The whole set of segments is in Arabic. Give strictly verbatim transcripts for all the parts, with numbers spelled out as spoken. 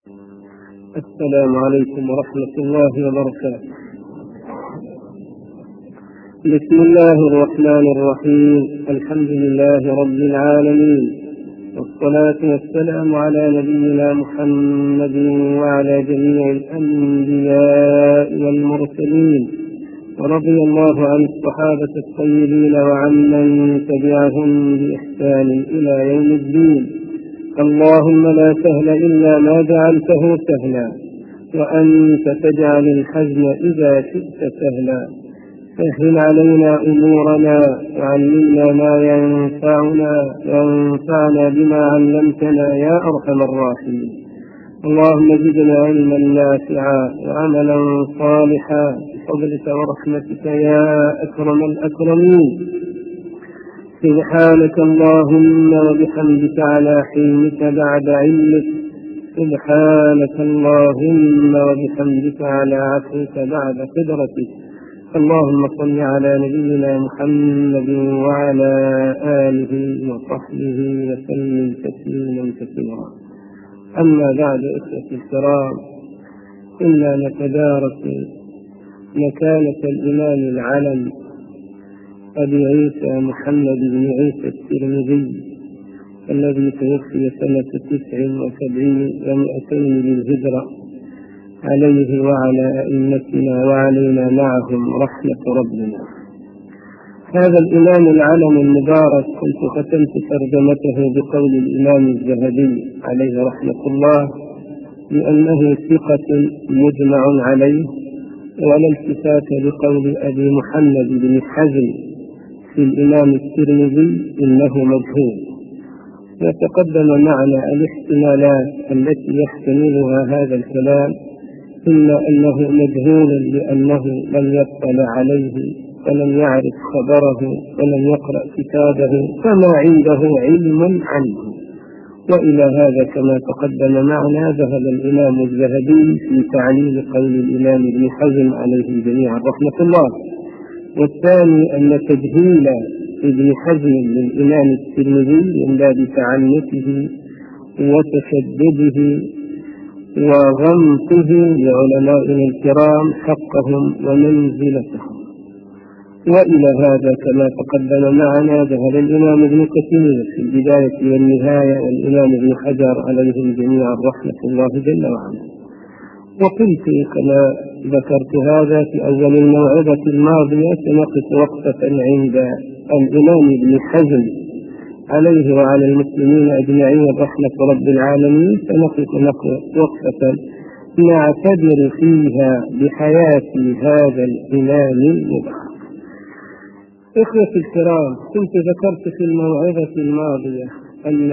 السلام عليكم ورحمة الله وبركاته. بسم الله الرحمن الرحيم. الحمد لله رب العالمين، والصلاة والسلام على نبينا محمد وعلى جميع الأنبياء والمرسلين، ورضي الله عن الصحابة الطيبين وعمن تبعهم بإحسان إلى يوم الدين. اللهم لا سهل إلا ما جعلته سهلا، وأنت تجعل الحزن إذا شئت سهلا. سهل علينا أمورنا، وعلمنا ما ينفعنا، وانفعنا بما علمتنا يا أرحم الراحمين. اللهم زدنا علما نافعا وعملا صالحا بفضلك ورحمتك يا أكرم الأكرمين. سبحانك اللهم وبحمدك على حلمك بعد علمك، سبحانك اللهم وبحمدك على عفوك بعد قدرتك. اللهم صل على نبينا محمد وعلى آله وصحبه وسلم تسليما كثيرا. أما بعد، إخوتي الكرام، إنا نتدارس مكانة الإمام العلم أبي عيسى محمد بن عيسى الترمذي الذي توفي سنة تسع وسبعين ومئتين للهجرة، عليه وعلى أئمتنا وعلينا معهم رحمة ربنا. هذا الإمام العلم المبارك كنت ختمت ترجمته بقول الإمام الذهبي عليه رحمة الله لأنه ثقة مجمع عليه، ولا التفات لقول أبي محمد بن حزم في الإمام الترمذي إنه مجهول. وتقدم معنا الاحتمالات التي يحتملها هذا الكلام، إما أنه مجهول لأنه لم يطلع عليه ولم يعرف خبره ولم يقرأ كتابه فما عنده علم عنه. وإلى هذا كما تقدم معنا ذهب الإمام الذهبي في تعليل قول الإمام ابن حزم عليه جميعا رحمة الله. والثاني أن تجهيل ابن حزم للإمام الترمذي من باب تعنته وتشدده وغمطه لعلمائنا الكرام حقهم ومنزلتهم. وإلى هذا كما تقدم معنا ذهب الإمام ابن كثير في البداية والنهاية، والإمام ابن حجر عليهم جميعا رحمة الله جل وعلا. وقلت كما ذكرت هذا في أول الموعظة الماضية سنقف وقفة عند الإمام ابن حزم عليه وعلى المسلمين أجمعين رحمة رب العالمين، سنقف وقفة نعتبر فيها بحياة هذا الإمام المبارك. إخوتي الكرام، كنت ذكرت في الموعظة الماضية أن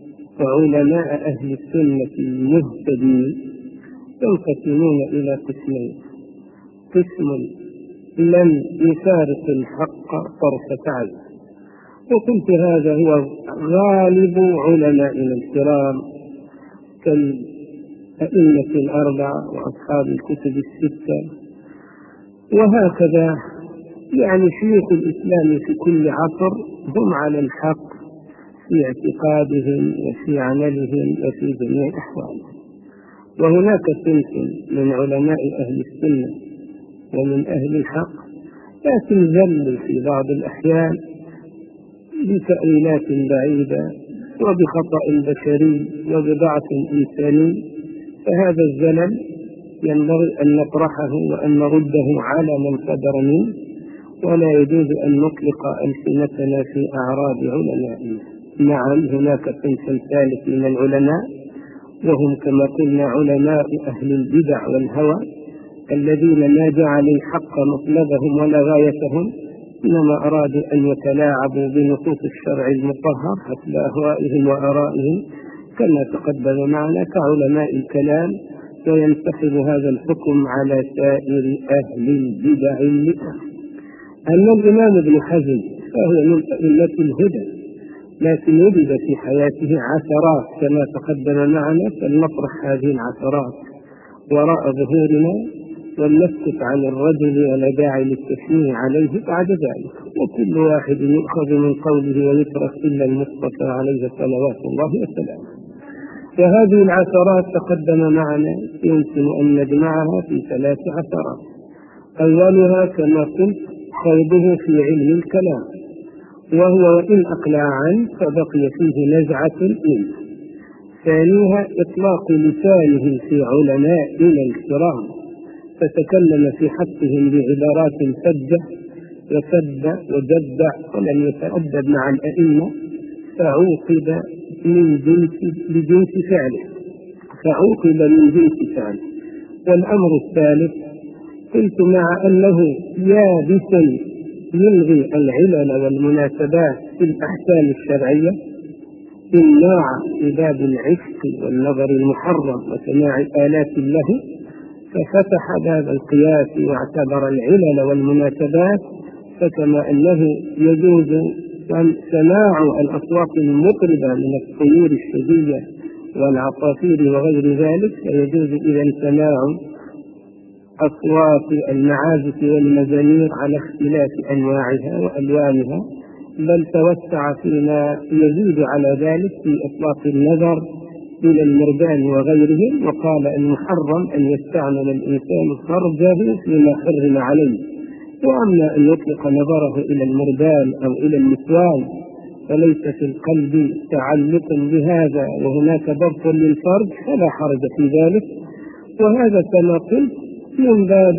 علماء أهل السنة المهتدين ينقسمون إلى قسمين: قسم لم يفارق الحق طرفة عين، وقلت هذا هو غالب علمائنا الكرام كالأئمة الأربعة وأصحاب الكتب الستة، وهكذا يعني شيوخ الإسلام في كل عصر هم على الحق في اعتقادهم وفي عملهم وفي جميع أحوالهم. وهناك صنف من علماء أهل السنة ومن أهل الحق لكن ذلوا في بعض الأحيان بتأويلات بعيدة وبخطأ بشري وبضعف إنساني، فهذا الزلل ينبغي أن نطرحه وأن نرده على من صدر منه، ولا يجوز أن نطلق ألسنتنا في أعراض علمائنا. نعم، هناك صنف ثالث من العلماء وهم كما قلنا علماء أهل البدع والهوى، الذين ما جعلوا الحق مطلبهم ولا غايتهم، إنما أرادوا أن يتلاعبوا بنصوص الشرع المطهر حسب أهوائهم وآرائهم كما تقدم معنا كعلماء الكلام، وينتخب هذا الحكم على سائر أهل البدع اللئام. أما الإمام ابن حزم فهو من أئمة الهدى، لكن وجد في حياته عثرات كما تقدم معنا، فلنطرح هذه العثرات وراء ظهورنا ولنسكت عن الرجل ولا داعي للتشنيع عليه بعد ذلك، وكل واحد يؤخذ من قوله ويترك إلا المصطفى عليه صلوات الله وسلامه. وهذه العثرات تقدم معنا يمكن أن نجمعها في ثلاث عثرات. أولها كما قلت خوضه في علم الكلام، وهو وإن أقلع عنه فبقي فيه نزعة منه. ثانيها إطلاق لسانه في علمائنا الكرام، فتكلم في حقهم بعبارات فجة وسب وجدع ولم يتأدب مع الأئمة، فعوقب من جنس بجنس فعله فعوقب من جنس فعله. والأمر الثالث قلت مع أنه يابس يلغي العلل والمناسبات في الأحكام الشرعية إمناع في باب العشق والنظر المحرم وسماع آلات له، ففتح باب القياس واعتبر العلل والمناسبات. فكما أنه يجوز سماع الأصوات المطربة من الطيور الشجية والعصافير وغير ذلك، فيجوز إذا سماع أصوات المعازف والمزامير على اختلاف أنواعها وألوانها، بل توسع فيما يزيد على ذلك في إطلاق النظر إلى المرجان وغيرهم، وقال المحرم أن يستعمل الإنسان فرجه فيما حرم عليه، وأما أن يطلق نظره إلى المرجان أو إلى النسوان فليس في القلب تعلق بهذا وهناك ضبط للفرج فلا حرج في ذلك. وهذا كما قلت من باب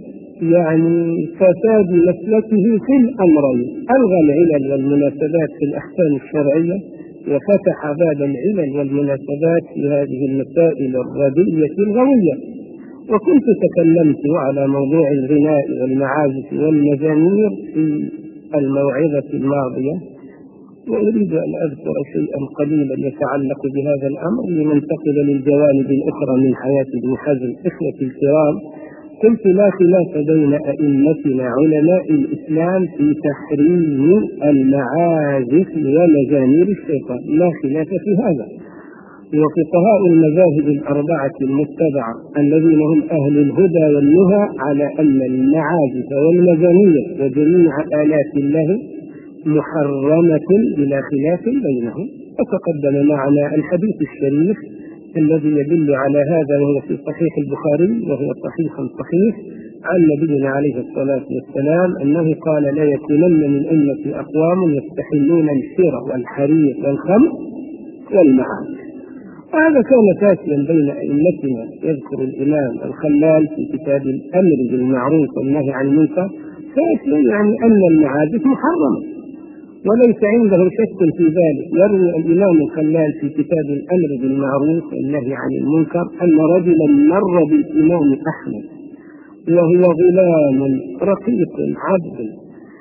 يعني فساد مسلكه في الأمرين، ألغى العلل والمناسبات في الأحكام الشرعية وفتح باب العلل والمناسبات في هذه المسائل الردية الغوية. وكنت تكلمت على موضوع الغناء والمعازف والمزامير في الموعظة الماضية، وأريد أن أذكر شيئا قليلا يتعلق بهذا الأمر لننتقل للجوانب الأخرى من حياة ابن حزم. إخوتي الكرام، قلت لا خلاف بين أئمتنا علماء الإسلام في تحريم المعازف ومزامير الشيطان، لا خلاف في هذا. وفقهاء المذاهب الأربعة المتبعة الذين هم أهل الهدى والنهى على أن المعازف والمزامير وجميع آلات الله محرمة بلا خلاف بينهم. وتقدم معنا الحديث الشريف الذي يدل على هذا، وهو في صحيح البخاري وهو صحيح صحيح عن نبينا عليه الصلاة والسلام أنه قال لا يكونن من أمتي أقوام يستحلون السير والحرير والخمر والمعازف. هذا كان فاسيا بين أئمتنا. يذكر الإمام الخلال في كتاب الأمر بالمعروف والنهي عن المنكر فاسيا يعني أن المعازف محرمة وليس عنده شك في ذلك. يروي الإمام الخلال في كتاب الأمر بالمعروف والنهي عن المنكر أن رجلا مر بالإمام أحمد وهو غلام رقيق عبد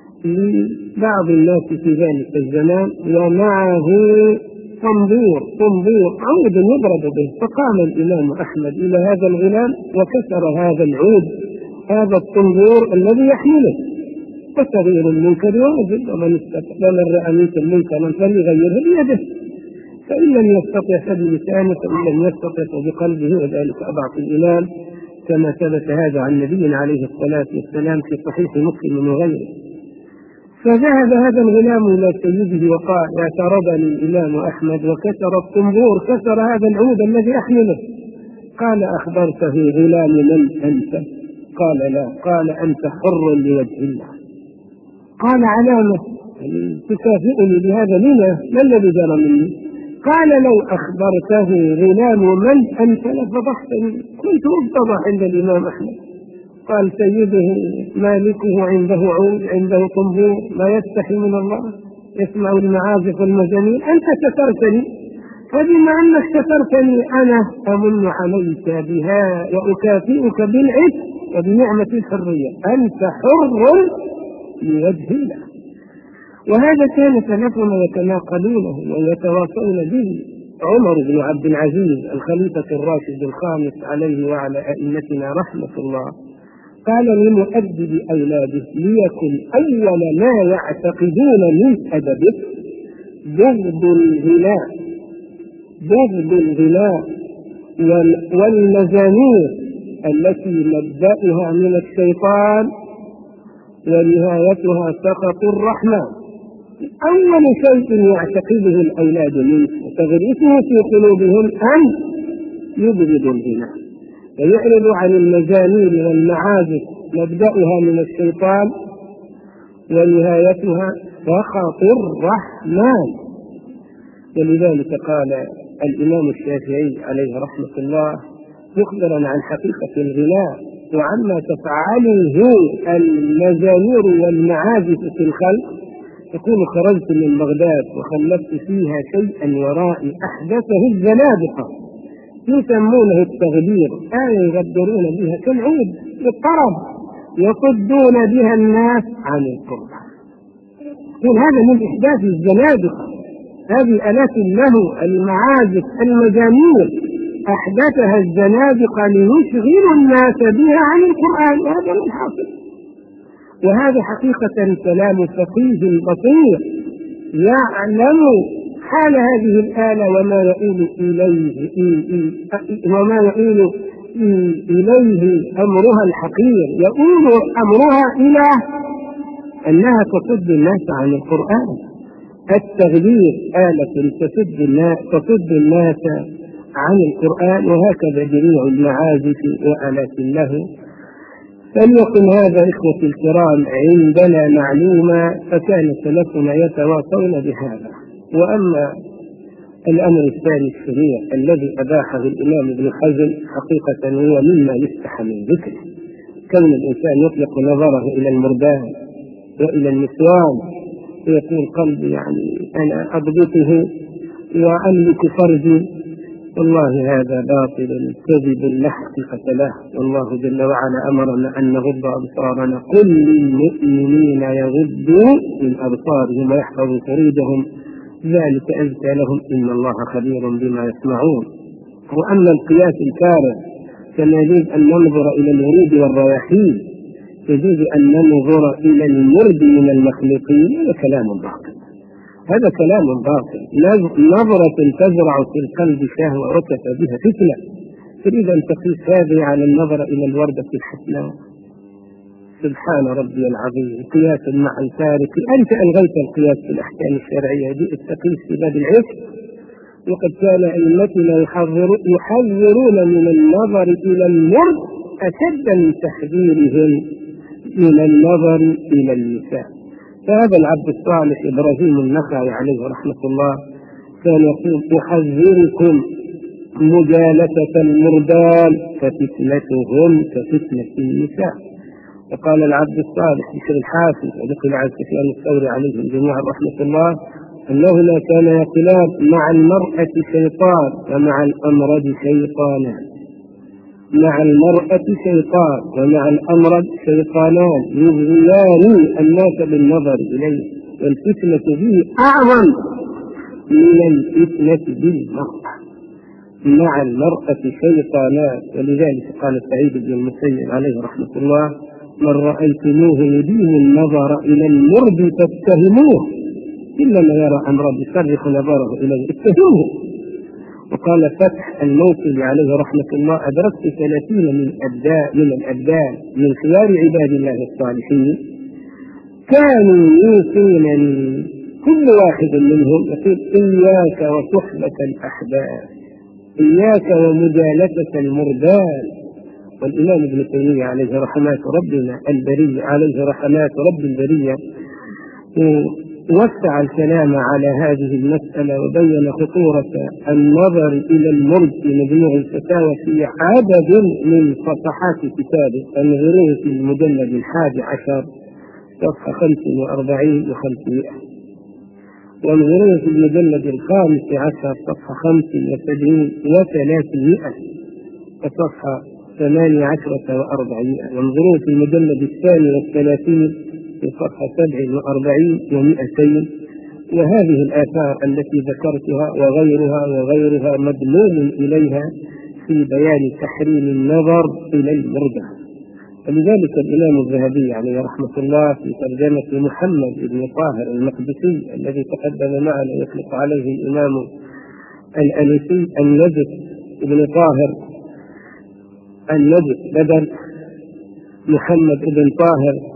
لبعض الناس في ذلك الزمان، ومعه طنبور طنبور عود يضرب به، فقام الإمام أحمد إلى هذا الغلام وكسر هذا العود هذا الطنبور الذي يحمله. فتغيير المنكر واجب، ومن ومن رأى منكم منكرا فليغيره بيده، فإن لم يستطع فبلسانه، فإن لم يستطع فبقلبه، وذلك أضعف الإيمان، كما ثبت هذا عن نبينا عليه الصلاة والسلام في صحيح مسلم وغيره. فذهب هذا الغلام إلى سيده وقال اعترضني الإمام أحمد وكسر الطنبور، كسر هذا العود الذي أحمله. قال أخبرته غلام من أنت؟ قال لا. قال أنت حر لوجه الله. قال علامة تكافئني بهذا؟ لما ما الذي جرى مني؟ قال لو أخبرته غلام من أنت لفضحتني، كنت أفتضح عند الإمام أحمد. قال سيده مالكه عنده عود عنده طنبور لا يستحي من الله، يسمع المعازف والمزامير، أنت سترتني، فبما أنك سترتني أنا أمن عليك بها وأكافئك بالعز وبنعمة الحرية، أنت حر لوجه الله. وهذا كان سلفنا يتناقلونه ويتواصون به. عمر بن عبد العزيز الخليفة الراشد الخامس عليه وعلى أئمتنا رحمة الله قال لمؤدب أولاده ليكن أول ما يعتقدون من أدبه بغض الغناء بغض الغناء والمزامير التي مبدأها من الشيطان ونهايتها سخط الرحمن. أول شيء يعتقده الأولاد منه وتغرسه في قلوبهم أن يبغضوا الزنا ويعرضوا عن المزامير والمعازف، مبدأها من الشيطان ونهايتها سخط الرحمن. ولذلك قال الإمام الشافعي عليه رحمة الله مخبرا عن حقيقة الغناء وعما تفعله المزامير والمعازف في الخلق، يقول: خرجت من بغداد وخلفت فيها شيئا ورائي أحدثه الزنادقة يسمونه التغبير، آية يغبرون بها كالعود بالطرب يصدون بها الناس عن القرآن. يقول هذا من إحداث الزنادقة، هذه آلات اللهو المعازف المزامير أحدثها الزنادقة ليشغلوا الناس بها عن القرآن، وهذا من حاصل. وهذا حقيقة كلام فقيه بصير يعلم حال هذه الآلة وما يؤول إليه وما يؤول إليه أمرها الحقير، يؤول أمرها إلى أنها تصد الناس عن القرآن. التغيير آلة تصد الناس, تصد الناس عن القرآن، وهكذا جميع المعازف وآلات اللهو. فليكن هذا إخوتي الكرام عندنا معلومة، فكان سلفنا يتواصون بهذا. وأما الأمر الثاني الشريع الذي أباحه الإمام ابن حزم حقيقة هو مما يفتح من ذكره، كون الإنسان يطلق نظره إلى المردان وإلى النسوان ويقول قلبي يعني أنا أضبطه وأملك فرجي، والله هذا باطل كذب لا حقيقة له. والله جل وعلا أمرنا أن نغض أبصارنا، قل للمؤمنين يغضوا من أبصارهم ويحفظوا فروجهم ذلك أزكى لهم إن الله خبير بما يسمعون. وأما القياس الفارغ كما يجب أن ننظر إلى الورود والرياحين يجب أن ننظر إلى المرد من المخلوقين، هذا كلام باطل، هذا كلام باطل. نظرة تزرع في القلب شهوة وكفى بها فتنة، تريد أن تقيس هذه على النظر إلى الوردة الحسناء؟ سبحان ربي العظيم، قياس مع الفارق. أنت ألغيت القياس في الأحكام الشرعية، جئت تقيس في باب العشق، وقد كان أئمتنا يحذرون من النظر إلى المرد أشد من تحذيرهم من النظر إلى النساء. فهذا العبد الصالح إبراهيم النخعي عليه رحمة الله كان يقول: أحذركم مجالسة المردان ففتنتهم كفتنة النساء. وقال العبد الصالح بشر الحافظ ونقل عن سفيان الثوري عليهم جميعا رحمة الله أنه لا كان يقلان مع المرأة شيطان ومع الأمرد شيطانان، مع المرأة شيطان ومع الأمرد شيطانان يغويان الناس بالنظر إليه، والفتنة به أعظم من الفتنة بالمرأة. مع المرأة شيطانان، ولذلك قال سعيد بن المسيب عليه رحمة الله: من رأيتموه يدين النظر إلى المرد فاتهموه، إلا ما يرى أمرا يصرف نظره إليه اتهموه. وقال فتح الموصلي عليه رحمة الله: أدركت ثلاثين من أبداء من الأبدان من خيار عباد الله الصالحين كانوا يوصونني كل واحد منهم يقول: إياك وصحبة الأحباب، إياك ومجالسة المردان. والإمام ابن تيمية عليه رحمات ربنا البرية عليه رحمات رب البرية وسع الكلام على هذه المسألة وبين خطورة النظر إلى المرد في مجموع الفتاوى في عدد من صفحات كتابه، انظروه في المجلد الحادي عشر صفحة خمس وأربعين وخمسمائة، وانظروه في المجلد الخامس عشر صفحة خمس وسبعين وثلاثمائة وصفحة ثمانية عشرة وأربعمائة، وانظروه في المجلد الثاني والثلاثين في صفحة سبع وأربعين ومئتين. وهذه الآثار التي ذكرتها وغيرها وغيرها مدلول إليها في بيان تحريم النظر إلى المرجع. ولذلك الإمام الذهبي عليه رحمة الله في ترجمة محمد بن طاهر المقدسي الذي تقدم معنا يطلق عليه الإمام الأنسي النجد بن طاهر النجد بدل محمد بن طاهر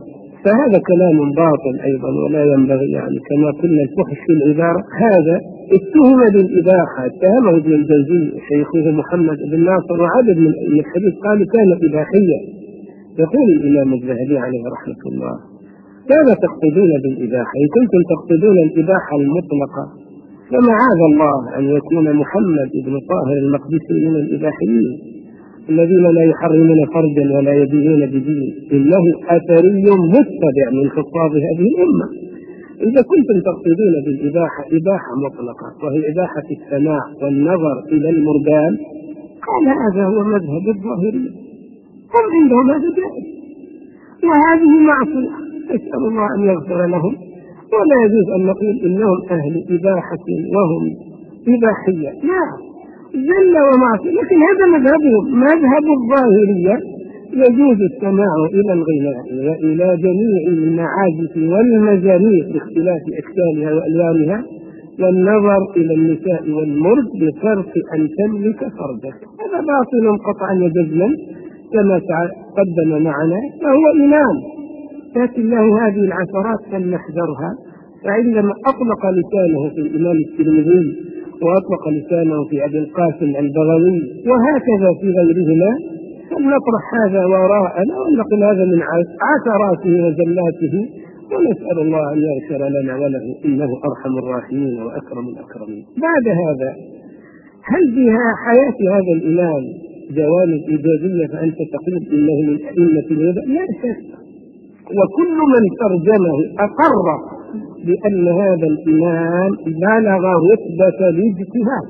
فهذا كلام باطل أيضا، ولا ينبغي يعني كما قلنا الفحش في العبارة. هذا اتهم بالإباحة، اتهمه ابن الجوزي شيخه محمد بن ناصر وعدد من الحديث قالوا كان إباحيا. يقول الإمام الذهبي عليه رحمة الله: ماذا تقصدون بالإباحة؟ إن كنتم تقصدون الإباحة المطلقة فمعاذ الله أن يكون محمد بن طاهر المقدسي من الإباحيين الذين لا يحرمون فرجا ولا يدينون بدين، إنه أثري متبع من خطاب هذه الأمة. إذا كنتم تقصدون بالإباحة إباحة مطلقة وهي إباحة السماع والنظر إلى المردان، قال هذا هو مذهب الظاهرية، هم عندهم هذا جائز وهذه معصية، أسأل الله أن يغفر لهم. ولا يجوز أن نقول إنهم أهل إباحة وهم إباحية، لا، جل ومعصية، لكن هذا مذهبهم. مذهب الظاهرية يجوز السماع إلى الغناء وإلى جميع المعازف والمزامير باختلاف أشكالها وألوانها، والنظر إلى النساء والمرد بشرط أن تملك فرجك. هذا باطل قطعا وجزما كما قدم معنا، فهو إمام لكن له هذه العثرات فلنحذرها. فعندما أطلق لسانه في الإمام الترمذي وأطلق لسانه في أبي القاسم البغوي وهكذا في غيرهما، فلنطرح هذا وراءنا ونقل هذا من عثراته وزلاته، ونسأل الله أن يغفر لنا وله إنه أرحم الراحمين وأكرم الأكرمين. بعد هذا، هل بها حياة هذا الإمام جوانب إيجابية فأنت تقول إنه من أئمة الهدى؟ لا شك، وكل من ترجمه أقر بأن هذا الإمام بلغ رتبة الاجتهاد،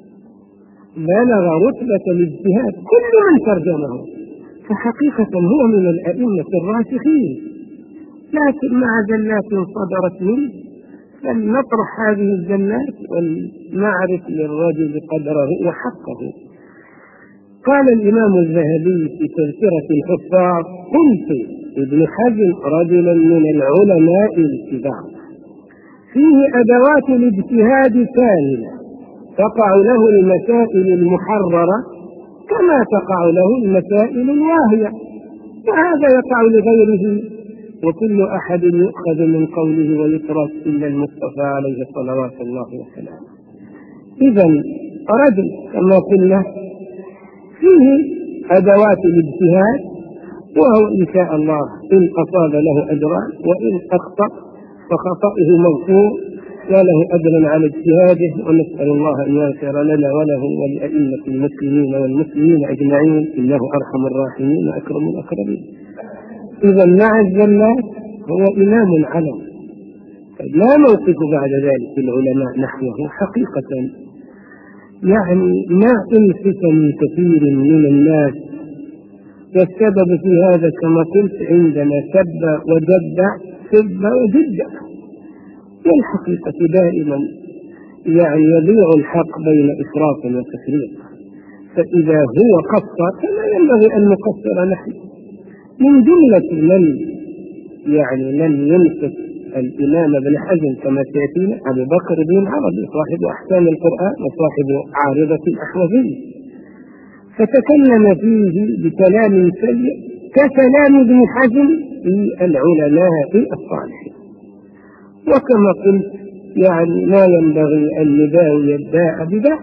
بلغ رتبة الاجتهاد كل من ترجمه، فحقيقة هو من الأئمة الراسخين، لكن مع زلات صدرت منه فلنطرح هذه الزلات ونعرف للرجل قدره وحقه. قال الإمام الذهبي في تذكرة الحفاظ: قلت ابن حزم رجلا من العلماء الكبار فيه أدوات الاجتهاد كاملة، تقع له المسائل المحررة كما تقع له المسائل الواهية، وهذا يقع لغيره، وكل أحد يؤخذ من قوله ويترك إلا المصطفى عليه صلوات الله وسلامه. إذن رجل كما قلنا فيه أدوات الاجتهاد، وهو إن شاء الله إن أصاب له أجران وإن أخطأ فخطأه مغفور وله أجر على اجتهاده، ونسأل الله أن يغفر لنا وله ولأئمة المسلمين والمسلمين أجمعين إنه أرحم الراحمين وأكرم الأكرمين. إذا مع الزلات هو إمام علم، لا موقف بعد ذلك العلماء نحوه حقيقة، يعني ما أنفس من كثير من الناس، والسبب في هذا كما قلت عندما سب وجد سب وجد، والحقيقة دائما يعني يضيع الحق بين إفراط وتفريط، فإذا هو قصر فلا ينبغي أن نقصر نحن. من جملة من يعني لم ينصف الإمام ابن حزم كما سيأتينا أبو بكر بن عربي صاحب أحكام القرآن وصاحب عارضة الأحوذية، فتكلم فيه بكلام سيء ككلام ابن حزم في العلماء الصالحين. وكما قلت يعني لا ينبغي أن نداوي الداء بداء،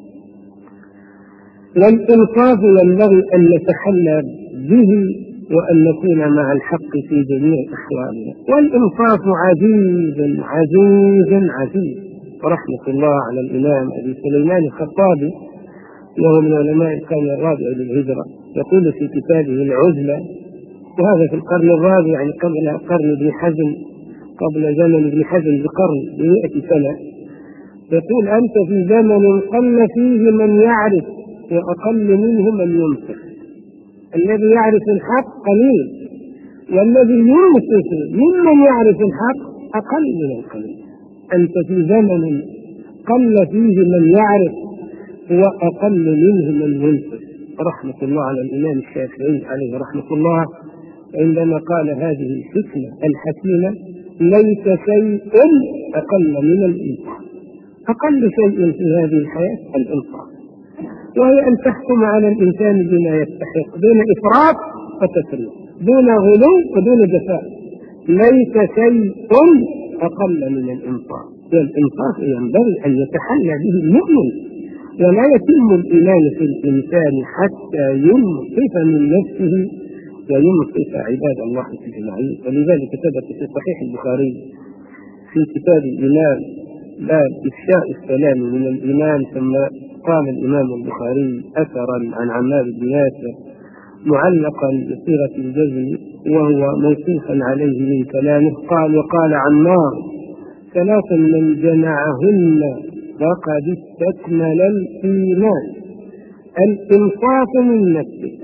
والإنصاف ينبغي أن نتحلى به وأن نكون مع الحق في جميع أحوالنا، والإنصاف عزيز عزيز عزيز. ورحمة الله على الإمام أبي سليمان الخطابي وهو من علماء القرن الرابع للهجرة، يقول في كتابه العزلة، وهذا في القرن الرابع يعني قبل قرن ابن حزم، قبل زمن ابن حزم بقرن بمئة سنة، يقول: أنت في زمن قل فيه من يعرف وأقل منه من ينصف. الذي يعرف الحق قليل، والذي ينصف ممن يعرف الحق أقل من القليل. أنت في زمن قل فيه من يعرف وأقل منه من ينصف. رحمة الله على الإمام الشافعي عليه رحمة الله عندما قال: هذه الحكمة الحكيمة ليس شيء أقل من الإنصاف. أقل شيء في هذه الحياة الإنصاف، وهي أن تحكم على الإنسان بما يستحق، دون إفراط وتفريط، دون غلو ودون جفاء. ليس شيء أقل من الإنصاف، والإنصاف ينبغي أن يتحلى به المؤمن، ولا يتم الإيمان في الإنسان حتى ينصف من نفسه وينصف عباد الله أجمعين. ولذلك ثبت في صحيح البخاري في كتاب الإيمان باب إفشاء السلام من الإيمان، ثم قال الإمام البخاري أثرا عن عمار بن ياسر معلقا بصيغة الجزم وهو موصوفا عليه من كلامه، قال: وقال عمار: ثلاث من جمعهن فقد استكمل الإيمان: الإنصاف من نفسك،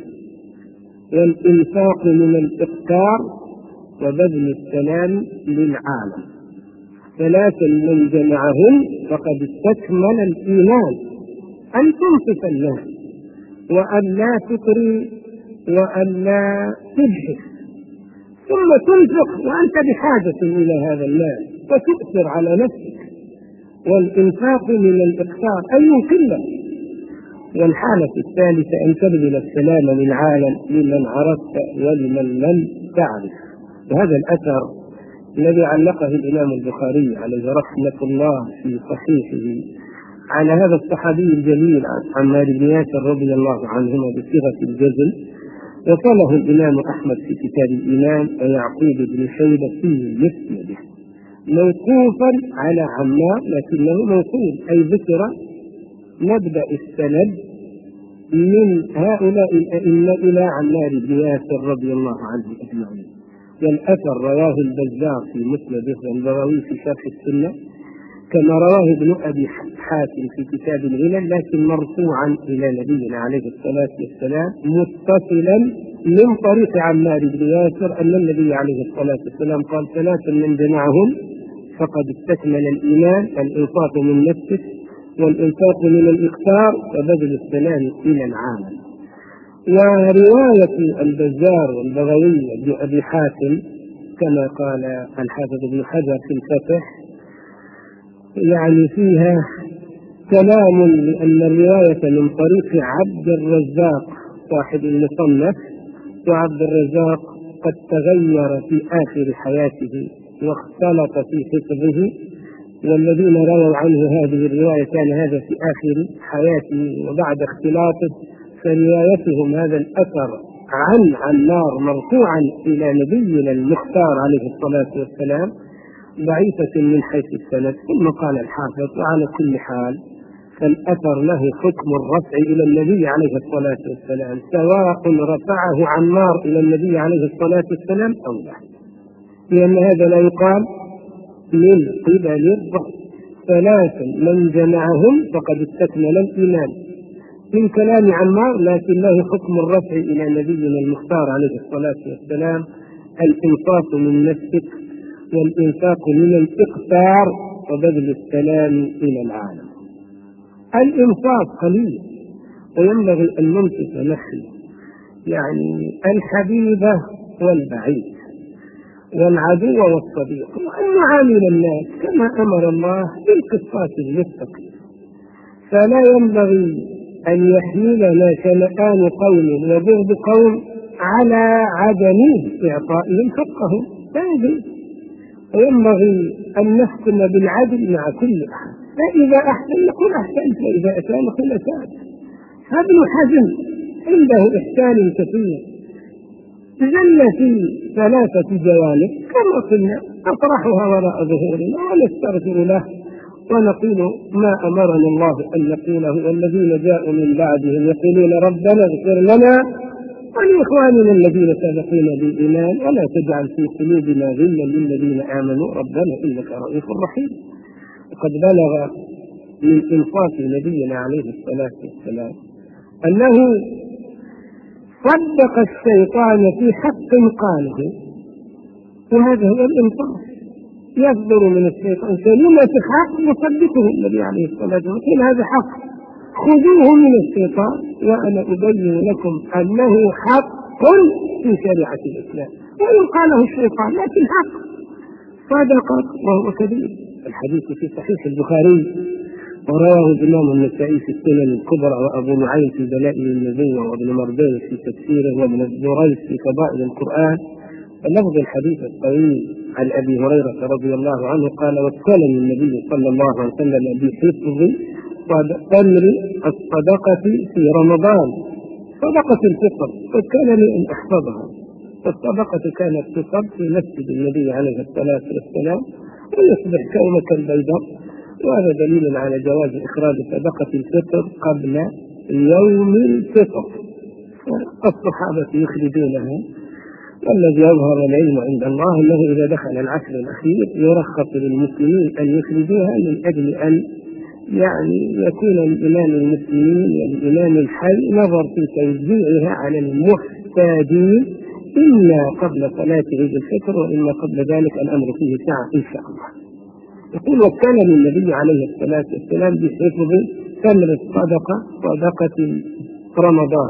والإنفاق من الإقتار، وبذل السلام للعالم. ثلاث من جمعهن فقد استكمل الإيمان: أن تنصف الناس، وأن لا تطري، وأن لا تبحث، ثم تنفق وأنت بحاجة إلى هذا المال وتؤثر على نفسك. والإنفاق من الإقتار أي قلة. والحالة الثالثة أن تبذل السلام للعالم لمن عرفت ولمن لم تعرف. وهذا الأثر الذي علقه الإمام البخاري عليه رحمة الله في صحيحه على هذا الصحابي الجليل عمار بن ياسر رضي الله عنهما بصيغة الجزم، وصله الإمام أحمد في كتاب الإيمان ويعقوب بن شيبة في مسنده موقوفا على عمار، لكنه موصول أي ذكر مبدأ السند من هؤلاء الأئمة إلى عمار بن ياسر رضي الله عنه أجمعين. والأثر رواه البزار في مسنده والبغوي في شرح السنة، كما رواه ابن أبي حاتم في كتاب العلل، لكن مرفوعا إلى نبينا عليه الصلاة والسلام متصلا من طريق عمار بن ياسر أن النبي عليه الصلاة والسلام قال: ثلاث من جمعهم فقد استكمل الإيمان: الإنصاف من نفسك، والإنفاق من الإقتار، وبذل السلام إلى العالم. ورواية البزار والبغوي بأبي حاتم كما قال الحافظ ابن حجر في الفتح يعني فيها كلام، لأن الرواية من طريق عبد الرزاق صاحب المصنف، وعبد الرزاق قد تغير في آخر حياته واختلط في حفظه، والذين رووا عنه هذه الرواية كان هذا في آخر حياته وبعد اختلاطه، فروايتهم هذا الأثر عن عمار مرفوعا إلى نبينا المختار عليه الصلاة والسلام ضعيفة من حيث السند. ثم قال الحافظ: وعلى كل حال فالأثر له حكم الرفع إلى النبي عليه الصلاة والسلام، سواء رفعه عمار إلى النبي عليه الصلاة والسلام أو لا، لأن هذا لا يقال من قبل الضعف. ثلاث من جمعهم فقد استكمل الإيمان من كلام عمار، لكن له حكم الرفع إلى نبينا المختار عليه الصلاة والسلام: الإنصاف من نفسك، والإنفاق من الإقتار، وبذل السلام إلى العالم. الإنصاف قليل، وينبغي أن ننصف نحن يعني الحبيبة والبعيد والعدو والصديق، وأن نعامل الناس كما أمر الله بالقسطاس المستقيم. فلا ينبغي أن يحملنا شنآن قوم وبغض قوم على عدم إعطائهم حقهم، لا يجوز. وينبغي أن نحكم بالعدل مع كل أحد، فإذا أحسن نقول أحسنت، وإذا أساء نقول أسأت. ابن حزم عنده إحسان كثير، زل في ثلاثة جوانب كما قلنا أطرحها وراء ظهورنا ونستغفر له ونقول ما أمرنا الله أن نقوله. والذين جاءوا من بعدهم يقولون: ربنا اغفر لنا ولإخواننا الذين سبقونا بالإيمان ولا تجعل في قلوبنا غلا للذين آمنوا ربنا إنك رؤوف رحيم. وقد بلغ من إنصاف نبينا عليه الصلاة والسلام أنه صدق الشيطان في حق قاله، وهذا هو الإنصاف. يصدر من الشيطان كلمة حق يصدقه النبي عليه الصلاة والسلام: هذا حق خذوه من الشيطان وأنا أبين لكم أنه حق في شريعة الإسلام، وإن قاله الشيطان لكن حق صدق وهو كبير. الحديث في صحيح البخاري ورواه الإمام النسائي في السنن الكبرى، وأبو نعيم في دلائل النبوة، وابن مردويه في تفسيره، وابن الدريس في فضائل القرآن، لفظ الحديث الطويل عن أبي هريرة رضي الله عنه قال: وكلني النبي صلى الله عليه وسلم بحفظ تمر الصدقة في رمضان، صدقة الفطر، فكلني أن أحفظها. والصدقة كانت تصب في مسجد النبي عليه الصلاة والسلام ويصبح كومة البيضاء، وهذا دليل على جواز إخراج صدقة الفطر قبل يوم الفطر، الصحابة يخرجونها. والذي يظهر العلم عند الله أنه إذا دخل العشر الأخير يرخص للمسلمين أن يخرجوها من أجل أن يعني يكون الإمام المسلمين والإمام الحي نظر في توزيعها على المحتاجين، إما قبل صلاة عيد الفطر وإما قبل ذلك، الأمر فيه ساعة إن شاء الله. يقول: وكان للنبي عليه الصلاة والسلام بحفظ تمر الصدقة صدقة رمضان.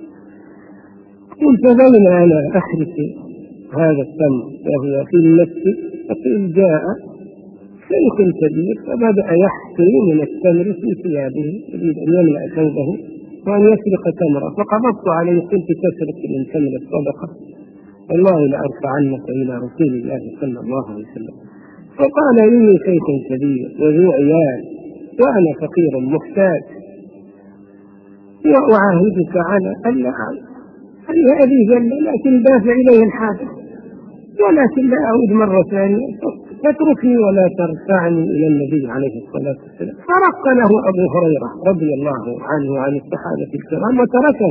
قلت: بين أنا أحرس هذا التمر وهو في المسجد، فإذ جاء شيخ كبير فبدأ يحفر من التمر في ثيابه، يريد أن يملأ ثوبه وأن يسرق تمرة، فقبضت عليه قلت: تسرق من تمر الصدقة؟ والله لأرفعنك إلى رسول الله صلى الله عليه وسلم. فقال: إني شيخ كبير وذو عيال وأنا فقير محتاج، وأعاهدك على أن لا أعلم هذه جنة، لكن دافع إليه الحاجة، ولكن لا أعود مرة ثانية، فاتركني ولا ترفعني إلى النبي عليه الصلاة والسلام. فرق له أبو هريرة رضي الله عنه وعن الصحابة الكرام وتركه.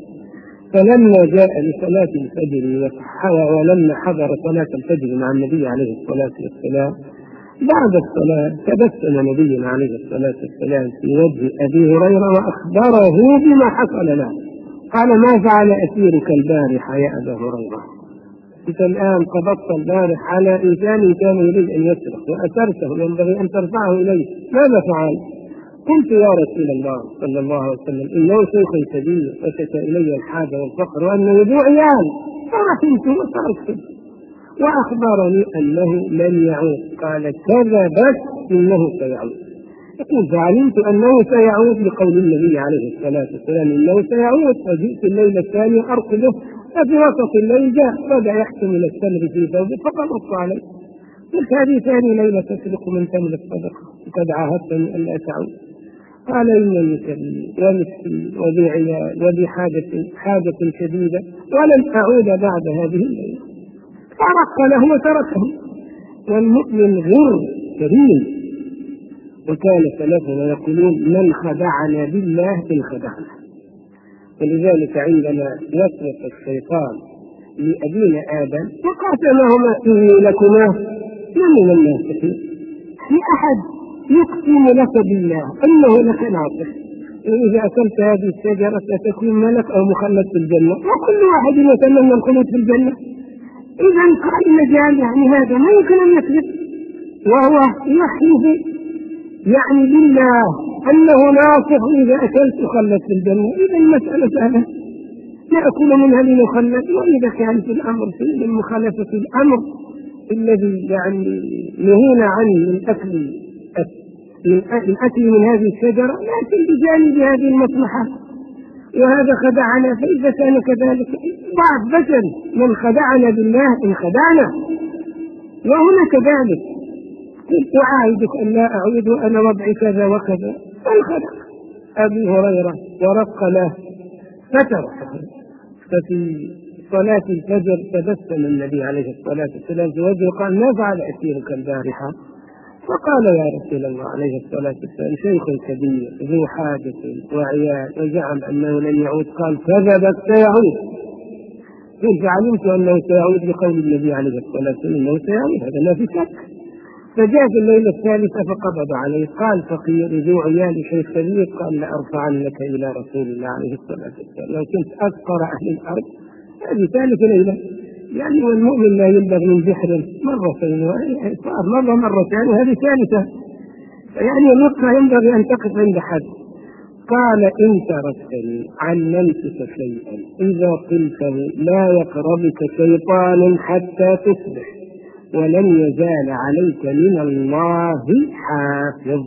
فلما جاء لصلاة الفجر ولما حضر صلاة الفجر مع النبي عليه الصلاة والسلام بعد الصلاة تبسم نبينا عليه الصلاة والسلام في وجه أبي هريرة وأخبره بما حصل له. قال: ما فعل أسيرك البارحة يا أبا هريرة؟ أنت الآن قبضت البارح على إنسان كان يريد أن يسرق وأسرته، ينبغي أن ترفعه إليه، ماذا فعل؟ قلت: يا رسول الله صلى الله عليه وسلم إنه شيخ كبير وشكى إلي الحاجة والفقر وأنه ذو عيال، فرحمت وتركته، وأخبرني أنه لن يعود. قال: كذبت، إنه سيعود. يقول: فعلمت أنه سيعود لقول النبي عليه الصلاة والسلام إنه سيعود، وجئت الليلة الثانية أرقده، ففي وسط الليل جاء بدأ يحتمل التمر في ثوبه فقبضت عليه. قلت: هذه ثاني ليلة تسرق من تمر الصدقة وقد عاهدتني ألا تعود. قال: إنني كبير ومسكين وذي عيال وذي حاجة حاجة شديدة ولن أعود بعد هذه الليلة. فرق له وتركه. والمؤمن غر كريم، وكان سلفنا يقولون: من خدعنا بالله إن خدعنا. ولذلك عندما وسوس الشيطان لأبينا آدم وقاسمهما إني لكما من الناصحين، في أحد يقسم لك بالله أنه لك ناصح، إذا أكلت هذه الشجرة ستكون ملك أو مخلد في الجنة، وكل واحد يتمنى الخلود في الجنة. إذا قال المجال يعني هذا ما يمكن أن يكذب، وهو يحلف يعني بالله أنه ناصح إذا أكلت خلد في الجنة. إذا المسألة سهلة، نأكل منها لنخلد، وإذا كان في الأمر في المخالفة الأمر الذي يعني نهينا عنه من أكل من أكل من هذه الشجرة، لكن بجانب هذه المصلحة، وهذا خدعنا. فإذا كان كذلك بعض بشر من خدعنا بالله إن خدعنا، وهنا كذلك قلت: أعاهدك أن لا أعود وأنا وضعي كذا وكذا، فانخدع أبي هريرة ورق له فتركه. ففي صلاة الفجر تبسم النبي عليه الصلاة والسلام في وجهه وقال: ما فعل أسيرك البارحة؟ فقال: يا رسول الله عليه الصلاة والسلام شيخ كبير ذو حاجة وعيال وزعم أنه لن يعود. قال: كذبت، سيعود. قلت: علمت أنه سيعود لقول النبي عليه الصلاة والسلام إنه سيعود، هذا ما في شك. فجاء في الليلة الثالثة فقبض عليه. قال: فقير ذو عيال شيخ كبير. قال: لأرفعنك إلى رسول الله عليه الصلاة والسلام، لو كنت أفقر أهل الأرض. هذه ثالث ليلة يعني، والمؤمن لا يلبغ من بحر مرتين، صار مرة مرتين وهذه ثالثة، يعني النقطة ينبغي أن تقف عند حد. قال: إن تركتني علمتك شيئا إذا قلته لا يقربك شيطان حتى تصبح ولن يزال عليك من الله حافظ.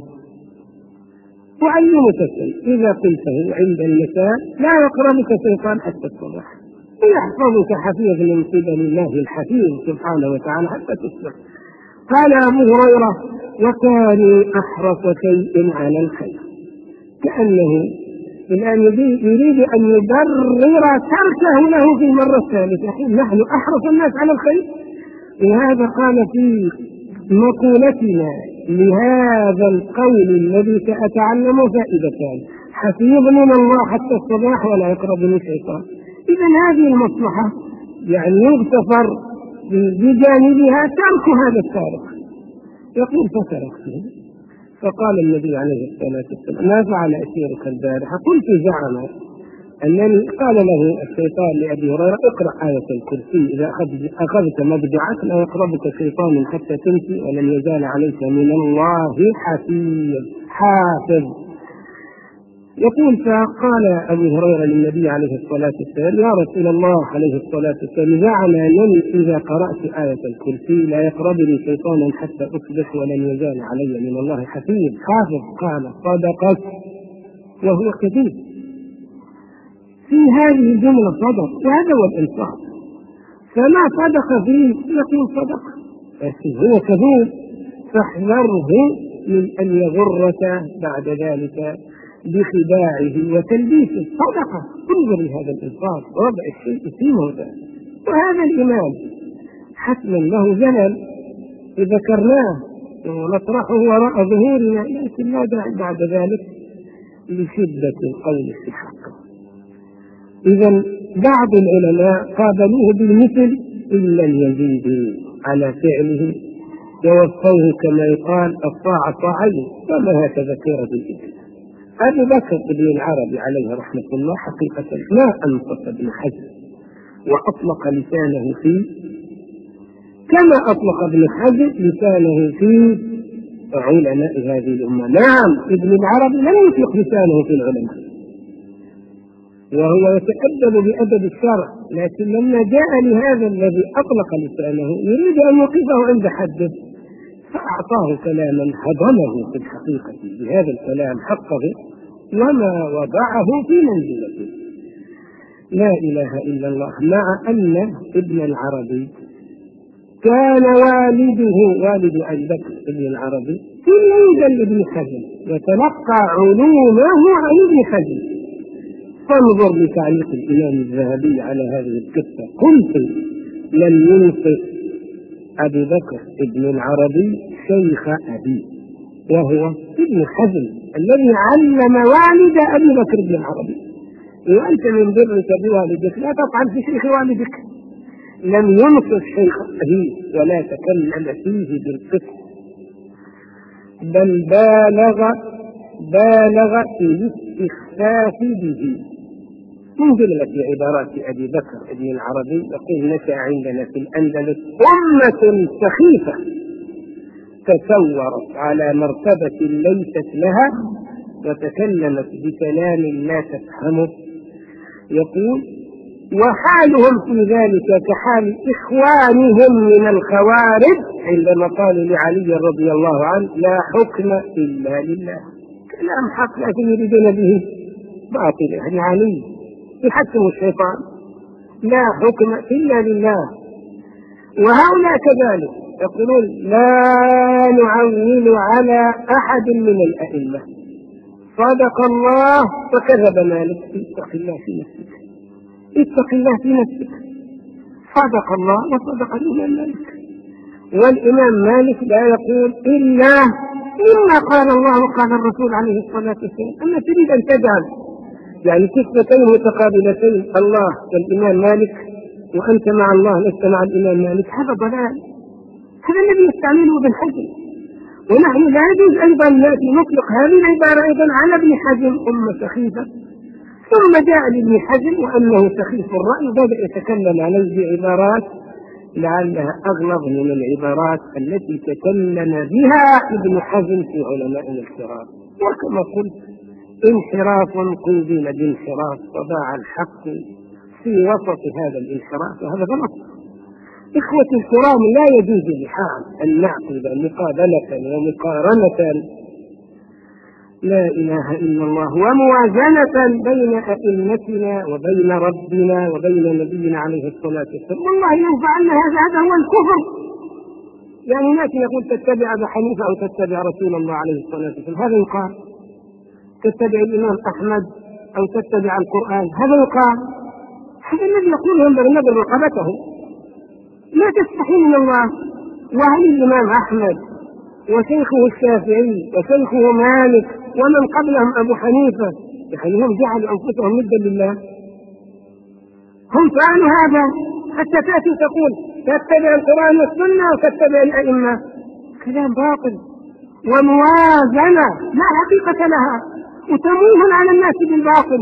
وعلمك شيء إذا قلته عند المساء لا يقربك شيطان حتى تصبح. يحفظك حفيظ من قبل الله الحفيظ سبحانه وتعالى حتى تصبح. قال أبو هريرة: وكانوا أحرص شيء على الخير، كأنه الآن يريد أن يبرر تركه له في المرة الثالثة. نحن أحرص الناس على الخير، لهذا قال في مقولتنا لهذا القول الذي سأتعلم فائدتان: حفيظ من الله حتى الصباح ولا يقربني الشيطان. إذا هذه المصلحة يعني يغتفر بجانبها ترك هذا التارك. يقول: فتركته. فقال النبي عليه الصلاة والسلام: ما فعل أسيرك البارحة؟ قلت: زعم أنني قال له الشيطان لأبي هريرة: اقرأ آية الكرسي، إذا أخذت مضجعك لا يقربك شيطان حتى تمسي ولن يزال عليك من الله حفيظ حافظ. يقول: فقال أبو هريرة للنبي عليه الصلاة والسلام: يا رسول الله عليه الصلاة والسلام، زعم أنني إذا قرأت آية الكرسي لا يقربني شيطان حتى أصبح ولن يزال علي من الله حفيظ حافظ. قال: صدقت. وهو كذب. في هذه الجملة صدق، وهذا هو الإنصاف. فما صدق فيه يكون صدق، لكن هو كذوب، فاحذره من أن يغرك بعد ذلك بخداعه وتلبيسه. صدقة. انظر لهذا الإنصاف، وضع الشيء في موضعه. وهذا الإمام حتما له زلل ذكرناه ونطرحه وراء ظهورنا، لكن لا داعي بعد ذلك لشدة القول في حقه. إذا بعض العلماء قابلوه بالمثل إلا يزيدوا على فعله ووفوه كما يقال: الطاعة طاعين، وما هكذا كير بالإثم. أبو بكر بن العربي عليه رحمة الله حقيقة ما أنصف ابن حزم وأطلق لسانه فيه كما أطلق ابن حزم لسانه في علماء هذه الأمة. نعم، ابن العربي لم يطلق لسانه في العلماء، وهو يتأدب بأدب الشرع، لكن لما جاء لهذا الذي أطلق لسانه يريد أن يوقفه عند حده، فأعطاه كلاما هضمه في الحقيقة بهذا الكلام حقه وما وضعه في منزلته. لا إله إلا الله. مع أن ابن العربي كان والده والد أبي بكر ابن العربي تلميذا لابن حزم يتلقى علومه عن ابن حزم. فانظر لتعليق الإمام الذهبي على هذه القصة: قلت: لم ينصف أبي بكر ابن العربي شيخ أبي، وهو ابن حزم الذي علم والد أبي بكر ابن العربي. وأنت من برك بوالدك لا تطعن في شيخ والدك. لم ينصف شيخ أبيه ولا تكلم فيه بالقسط، بل بالغ بالغ في الاستخفاف به. من جملة عبارات أبي بكر ابن العربي يقول: نشأ عندنا في الأندلس أمة سخيفة تصورت على مرتبة ليست لها وتكلمت بكلام لا تفهمه. يقول: وحالهم في ذلك كحال إخوانهم من الخوارج عندما قالوا لعلي رضي الله عنه: لا حكم إلا لله. كلام حق لكن يريدون به باطل، يعني علي يحكم الشيطان. لا حكم إلا لله. وهؤلاء كذلك يقولون: لا نعول على أحد من الأئمة. صدق الله وكذب مالك. اتق الله في نفسك، اتق الله في نفسك. صدق الله وصدق الإمام مالك. والإمام مالك لا يقول إلا مما قال الله وقال الرسول عليه الصلاة والسلام. أما تريد أن تجعل يعني كفتين متقابلتين، الله والإمام مالك، وأنت مع الله لست مع الإمام مالك، هذا ضلال. هذا الذي يستعمله ابن حزم. ونحن لا يجوز أيضا نطلق هذه العبارة أيضا على ابن حزم أمة سخيفة. ثم جاء لابن حزم وأنه سخيف الرأي بدأ يتكلم عليه بعبارات لعلها أغلظ من العبارات التي تكلم بها ابن حزم في علماء الكرام. وكما قلت: انحراف قوبل بانحراف، وضاع الحق في وسط هذا الانحراف، وهذا غلط. إخوة الكرام، لا يجوز بحال أن نعقد مقابلة ومقارنة لا إله إلا الله وموازنة بين أئمتنا وبين ربنا وبين نبينا عليه الصلاة والسلام. والله لو فعلنا هذا هذا هو الكفر. يعني ناس يقول تتبع أبا حنيفة أو تتبع رسول الله عليه الصلاة والسلام، هذا يقال. تتبع الإمام أحمد أو تتبع القرآن، هذا يقال. هذا الذي يقول ينبغي النظر رقبته، لا تستحي من الله. وهل الإمام أحمد وشيخه الشافعي وشيخه مالك ومن قبلهم أبو حنيفة يعني هم جعلوا أنفسهم ندا لله؟ هم فعلوا هذا حتى تأتي تقول تتبع القرآن والسنة وتتبع الأئمة. كلام باطل وموازنة لا حقيقة لها وتموه على الناس بالباطل.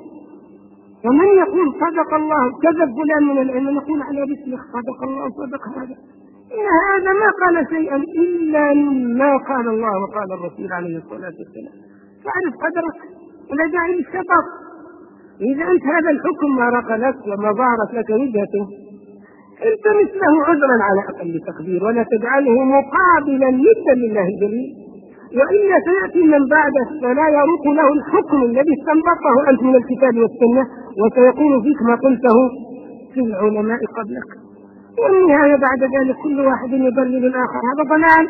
ومن يقول صدق الله كذب فلان من الأئمة نقول على باسمه صدق الله صدق هذا. إن هذا ما قال شيئا إلا ما قال الله وقال الرسول عليه الصلاة والسلام. فاعرف قدرك ولا داعي للشطط. إذا أنت هذا الحكم ما رقى لك وما ظهرت لك وجهته أنت مثله عذرا على أقل تقدير، ولا تجعله مقابلا ندا لله الجليل. وإلا سيأتي من بعده فلا يروق له الحكم الذي استنبطه أنت من الكتاب والسنة، وسيقول فيك ما قلته في العلماء قبلك. والنهاية بعد ذلك كل واحد يضلل الآخر، هذا ضلال.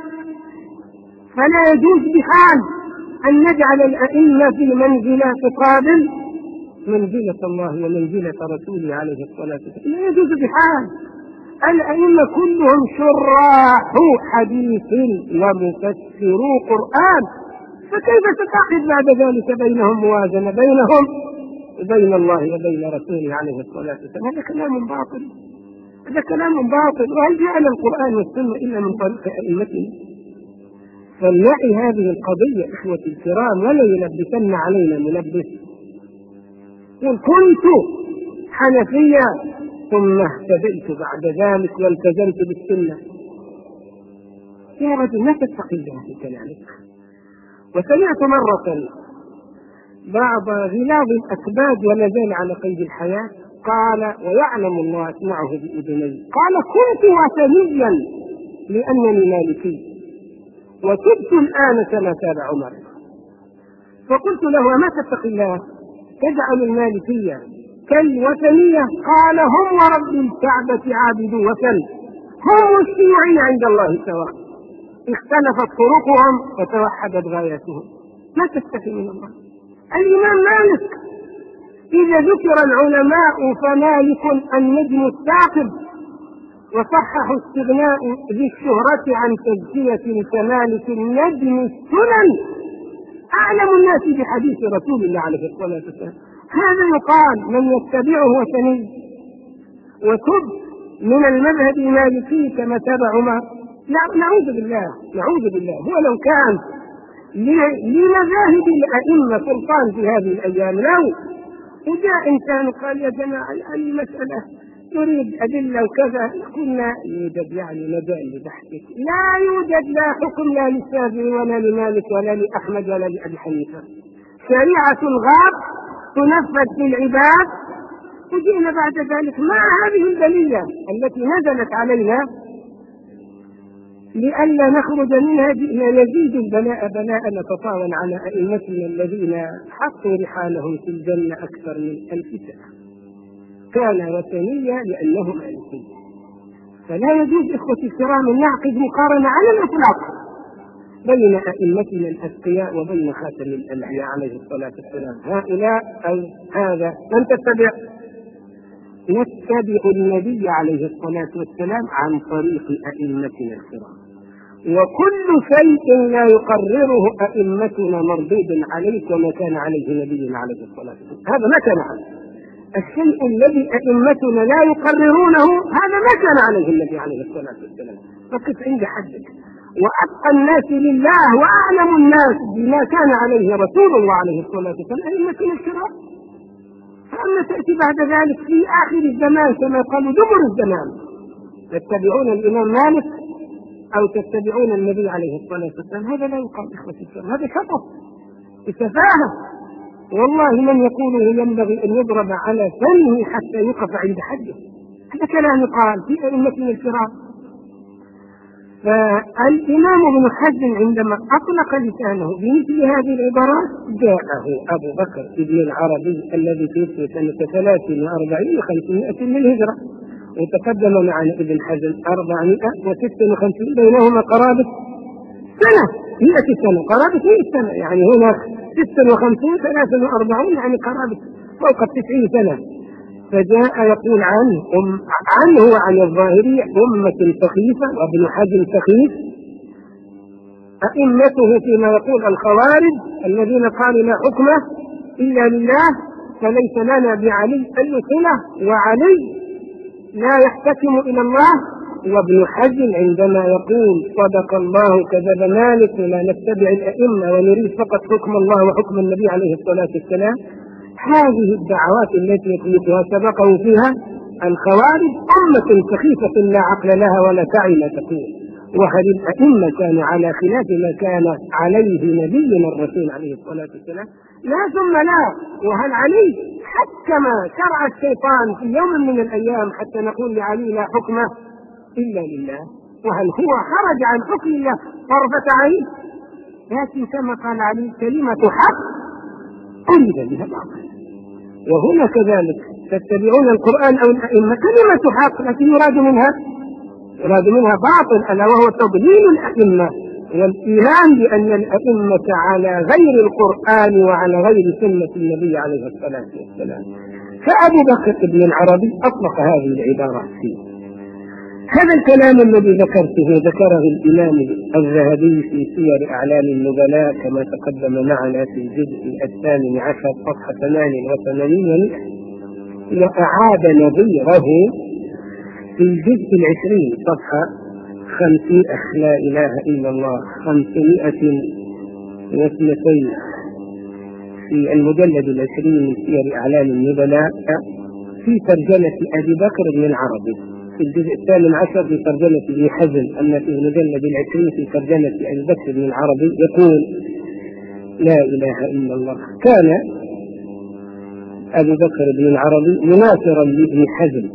فلا يجوز بحال أن نجعل الأئمة في منزلة تقابل منزلة الله ومنزلة رسوله عليه الصلاة والسلام، لا يجوز بحال. الأئمة كلهم شراح حديث ومفسرو قرآن، فكيف تتعقد بعد ذلك بينهم موازنة بينهم وبين الله وبين رسوله عليه الصلاة والسلام؟ هذا كلام باطل، هذا كلام باطل. وهل جعل القرآن والسنة إلا من طريق أئمتنا؟ فلنعي هذه القضية إخوتي الكرام، ولا يلبسن علينا ملبس. قل كنت حنفيا ثم اهتديت بعد ذلك والتزمت بالسنة. يا رجل لا تتقي الله في كلامك. وسمعت مرة بعض غلاظ الأكباد ولا زال على قيد الحياة قال ويعلم الله أسمعه بأذني، قال كنت وثنيا لأنني مالكي وتبت الآن كما تاب عمر. فقلت له أما تتقي الله تجعل المالكية كالوثنية؟ قال هم ورب الكعبة عابدوا وثن، هم والشيوعية عند الله سواء، اختلفت طرقهم وتوحدت غاياتهم. ما تستحي من الله. الإمام مالك إذا ذكر العلماء فمالك النجم الثاقب، وصحح استغناء ذي الشهرة عن تزكية كمالك النجم السنن، أعلم الناس بحديث رسول الله عليه الصلاة والسلام. هذا يقال من يتبعه وثني وتب من المذهب المالكي كما تبع عمر. لا نعوذ بالله نعوذ بالله. هو لو كان لمذاهب الأئمة سلطان في هذه الأيام لو وجاء إنسان قال يا جماعة المسألة نريد أدلة وكذا، قلنا يوجد يعني مجال لبحثك. لا يوجد لا حكم لا للشافعي ولا لمالك ولا لأحمد ولا لأبي حنيفة. شريعة الغاب تنفذ في العباد. وجئنا بعد ذلك مع هذه البلية التي نزلت علينا لئلا نخرج منها جئنا نزيد البلاء بلاء نتطاول على أئمتنا الذين حطوا رحالهم في الجنة أكثر من ألف سنة. كان وثنيا لأنه مالكي. فلا يجوز إخوتي الكرام أن نعقد مقارنة على الإطلاق بين أئمتنا الأتقياء وبين خاتم الأنبياء عليه الصلاة والسلام. هؤلاء أو هذا من تتبع؟ نتبع النبي عليه الصلاة والسلام عن طريق أئمتنا الكرام. وكل شيء لا يقرره أئمتنا مردود عليك وما كان عليه نبينا عليه الصلاة والسلام. هذا ما كان عليه. الشيء الذي أئمتنا لا يقررونه هذا ما كان عليه النبي عليه الصلاة والسلام. فقف عند حدك. وأتقى الناس لله وأعلم الناس بما كان عليه رسول الله عليه الصلاة والسلام أئمتنا الكرام. فأما تأتي بعد ذلك في آخر الزمان كما قالوا دبر الزمان تتبعون الإمام مالك أو تتبعون النبي عليه الصلاة والسلام، هذا لا يقال إخوتي الكرام، هذا شطط بسفاهة. والله من يقوله ينبغي أن يضرب على فمه حتى يقف عند حده. هذا كلام قال في أئمتنا الكرام. فالإمام ابن حزم عندما أطلق لسانه بمثل هذه العبارات جاءه أبو بكر ابن العربي الذي توفي سنة ثلاث وأربعين وخمسمائة للهجرة، وتقدم معنا ابن حزم أربعمائة وستة وخمسين، بينهما قرابة سنة، مئة سنة، قرابة مئة سنة، يعني هنا ستة وخمسين ثلاثة وأربعين، يعني قرابة فوق التسعين سنة. فجاء يقول عنه أم عنه وعن الظاهرية أمة سخيفة، وابن حزم سخيف. أئمته فيما يقول الخوارج الذين قالوا لا حكم إلا لله، فليس لنا بعلي أي صلة، وعلي لا يحتكم إلى الله. وابن حزم عندما يقول صدق الله كذب مالك ولا نتبع الأئمة ونريد فقط حكم الله وحكم النبي عليه الصلاة والسلام، هذه الدعوات التي يطلقها سبقه فيها الخوارج أمة سخيفة لا عقل لها ولا تعي ما تقول. وهل الأئمة كانوا على خلاف ما كان عليه نبينا الرسول عليه الصلاة والسلام؟ لا ثم لا. وهل علي حكم شرع الشيطان في يوم من الأيام حتى نقول لعلي لا حكم إلا لله؟ وهل هو خرج عن حكم الله طرفة عين؟ لكن كما قال علي كلمة حق أريد بها باطل. وهنا كذلك تتبعون القرآن أو الأئمة كلمة حق، لكن يراد منها يراد منها باطل، ألا وهو تضليل الأئمة والإيمان بأن الأئمة على غير القرآن وعلى غير سنة النبي عليه الصلاة والسلام. فأبو بكر بن العربي أطلق هذه العبارات فيه. هذا الكلام الذي ذكرته ذكره الإمام الذهبي في سير أعلام النبلاء كما تقدم معنا في الجزء الثامن عشر صفحة ثمان وثمانين ومئة، وأعاد نظيره في الجزء العشرين صفحة خمسين لا إله إلا الله خمسمائة واثنتين في المجلد العشرين من سير أعلام النبلاء في ترجمة أبي بكر بن العربي في الجزء الثامن عشر في ترجمة ابن حزم، أما في المجلد العشرين في ترجمة أبي بكر بن العربي يقول لا إله إلا الله. كان أبو بكر بن العربي مناصرا لابن حزم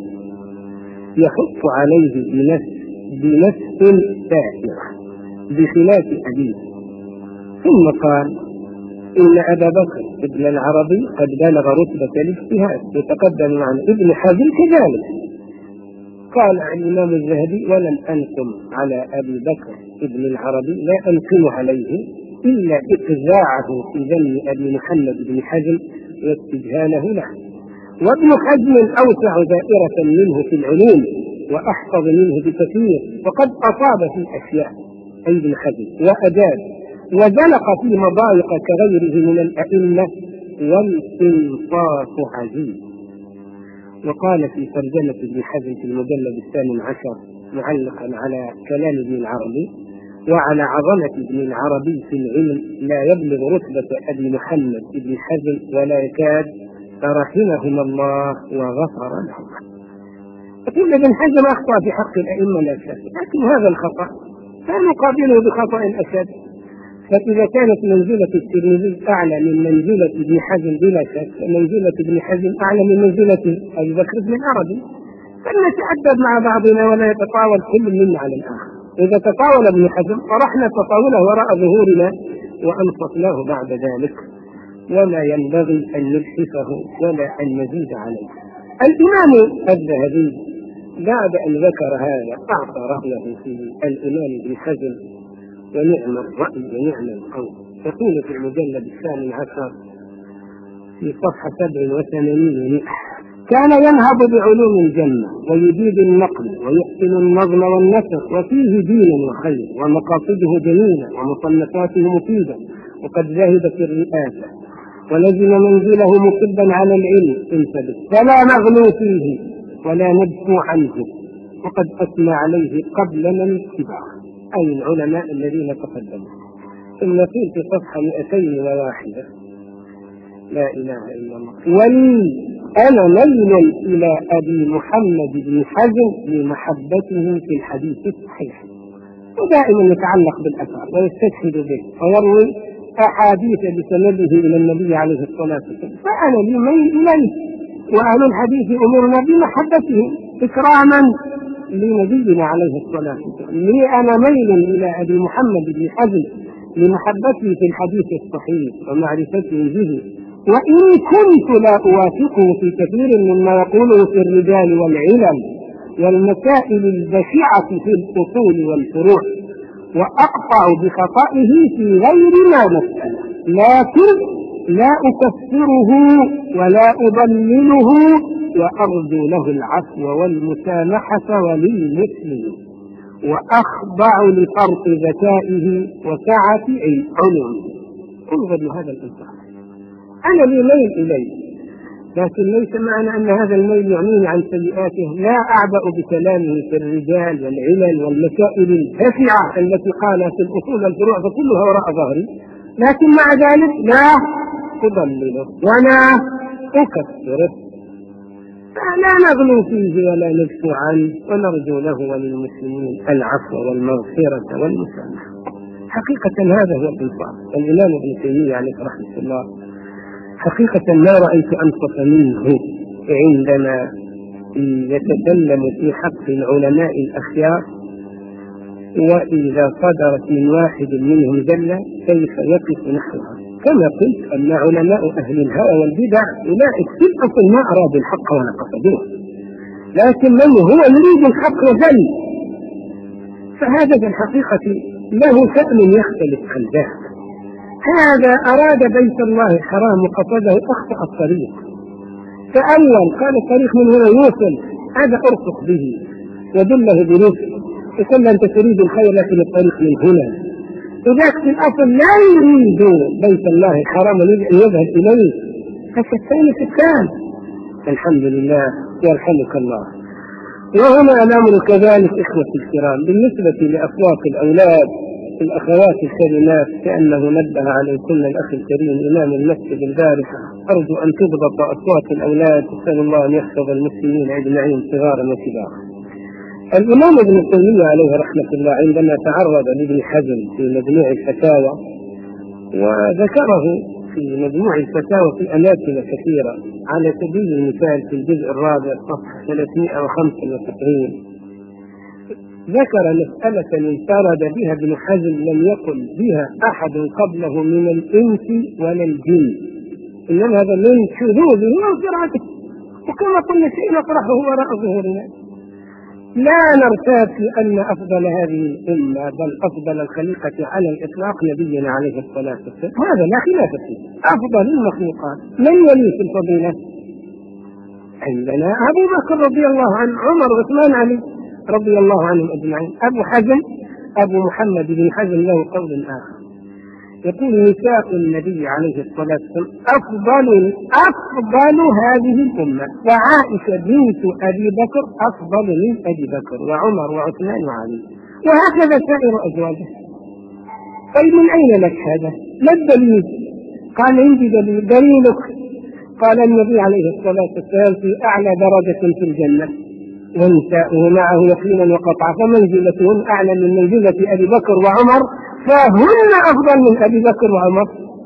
يحط عليه بنفس بنفس سائرة بخلاف أبيه، ثم قال إن أبا بكر بن العربي قد بلغ رتبة الاجتهاد يتقدم عن ابن حزم كذلك. قال الإمام الذهبي ولم أنقم على أبي بكر بن العربي، لا أنقم عليه إلا إقزاعه في ذم أبي محمد بن حزم واستجهاله له. وابن حزم أوسع دائرة منه في العلوم وأحفظ منه بكثير، وقد أصاب في أشياء أي ابن حزم وأجاد وزلق في مضايق كغيره من الأئمة، والإنصاف عزيز. وقال في ترجمة ابن حزم في المجلد الثامن عشر معلقا على كلام ابن العربي وعلى عظمة ابن العربي في العلم لا يبلغ رتبة أبي محمد بن حزم ولا يكاد، فرحمهما الله وغفر لهم. يقول ابن حزم أخطأ في حق الأئمة لا شك، لكن هذا الخطأ كان يقابله بخطأ أشد. فإذا كانت منزلة الترمذي أعلى من منزلة ابن حزم بلا شك، منزلة ابن حزم أعلى من منزلة أبي بكر بن العربي، فلنتأدب مع بعضنا ولا يتطاول كل منا على الآخر. إذا تطاول ابن حزم طرحنا تطاوله وراء ظهورنا وأنصفناه بعد ذلك، ولا ينبغي أن نلحفه ولا أن نزيد عليه. الإمام الذهبي بعد أن ذكر هذا أعطى رأيه في الإمام ابن حزم ونعم الرأي ونعم القول. يقول في المجلد الثاني عشر في صفحة سبع وثمانين ومئة: كان ينهض بعلوم الجنة ويجيد النقل ويحسن النظم والنثر، وفيه دين وخير ومقاصده جميلة ومصنفاته مفيدة، وقد زهد في الرئاسة ولزم منزله مصبا على العلم انتبه، فلا نغلو فيه ولا ندفو عنه، وقد أثنى عليه قبل من اتبعه، أي العلماء الذين تقدموا. ثم قيل في صفحة مئتين وواحدة: لا إله إلا الله، ولي أنا ميل إلى أبي محمد بن حزم لمحبته في الحديث الصحيح، ودائما يتعلق بالأثر ويستشهد به ويروي أحاديث بسنده إلى النبي عليه الصلاة والسلام، فأنا لي ميل إليه، وأهل الحديث أمرنا بمحبته إكراما لنبينا عليه الصلاة والسلام. لي أنا ميل إلى أبي محمد بن حزم لمحبته في الحديث الصحيح ومعرفته به، وإن كنت لا أوافقه في كثير مما يقوله في الرجال والعلل والمسائل البشعة في الأصول والفروع، وأقطع بخطئه في غير ما مسألة، لكن لا أكفره ولا أضلله، وأرجو له العفو والمسامحة وللمسلمين، وأخضع لفرط ذكائه وسعة علمه. انظر لهذا الإنسان، أنا لي ميل إليه، لكن ليس معنى أن هذا الميل يعنيه عن سيئاته. لا أعبأ بكلامه في الرجال والعلل والمسائل الهفعة التي قالها في الأصول والفروع فكلها وراء ظهري، لكن مع ذلك لا أضلله ولا أكفره، فلا نغلو فيه ولا نجفو عنه، ونرجو له وللمسلمين العفو والمغفرة والمسامحة. حقيقة هذا هو الإنصاف. الإمام ابن تيمية عليه رحمة الله حقيقة ما رأيت أنصف منه عندما يتكلم في حق العلماء الأخيار، وإذا صدرت من واحد منهم زلة كيف يقف نحوها. كما قلت أن علماء أهل الهوى والبدع أولئك في الأصل ما أرادوا الحق ولا قصدوه، لكن من هو يريد الحق وزل فهذا في الحقيقة له شأن يختلف عن ذاك. هذا أراد بيت الله الحرام وقصده أخطأ الطريق، فأول قال الطريق من هنا يوصل، هذا أرفق به ودله بنفسه، يقول أنت تريد الخير لكن الطريق من هنا. وذاك في الأصل لا يريد بيت الله الحرام ويريد أن يذهب إليه، فالثاني شتان. الحمد لله يرحمك الله. وهنا الأمر كذلك إخوتي الكرام بالنسبة لأصوات الأولاد الأخوات الكريمات، كأنه نبه عليكم الأخ الكريم إمام المسجد البارحة. أرجو أن تضبط أصوات الأولاد، أسأل الله أن يحفظ المسلمين أجمعين صغارا وكبارا. الإمام ابن تيمية عليه رحمة الله عندما تعرض لابن حزم في مجموع الفتاوى، وذكره في مجموع الفتاوى في أماكن كثيرة، على سبيل المثال في الجزء الرابع صفحة ثلاثمائة وخمسة وسبعين ذكر مسألة انفرد بها ابن حزم لم يقل بها أحد قبله من الإنس ولا الجن، إنما هذا من شذوذه وانفراده، وكما قلنا شيء نطرحه وراء ظهورنا. لا نرتاب في أن أفضل هذه الأمة بل أفضل الخليقة على الإطلاق نبينا عليه الصلاة والسلام، هذا لا خلاف فيه، أفضل المخلوقات. من يلي في الفضيلة؟ عندنا أبو بكر رضي الله عنه، عمر، عثمان، علي رضي الله عنهم أجمعين. أبو حزم أبو محمد بن حزم له قول آخر، يقول نساء النبي عليه الصلاة والسلام أفضل أفضل هذه الأمة، وعائشة بنت أبي بكر أفضل من أبي بكر وعمر وعثمان وعلي، وهكذا سائر أزواجه. طيب من أين لك هذا؟ ما الدليل؟ قال عندي دليل. دليلك قال النبي عليه الصلاة والسلام في أعلى درجة في الجنة ونساؤه معه يقينا وقطعا، فمنزلتهن أعلى من منزلة أبي بكر وعمر، فهن أفضل من أبي بكر وعمر.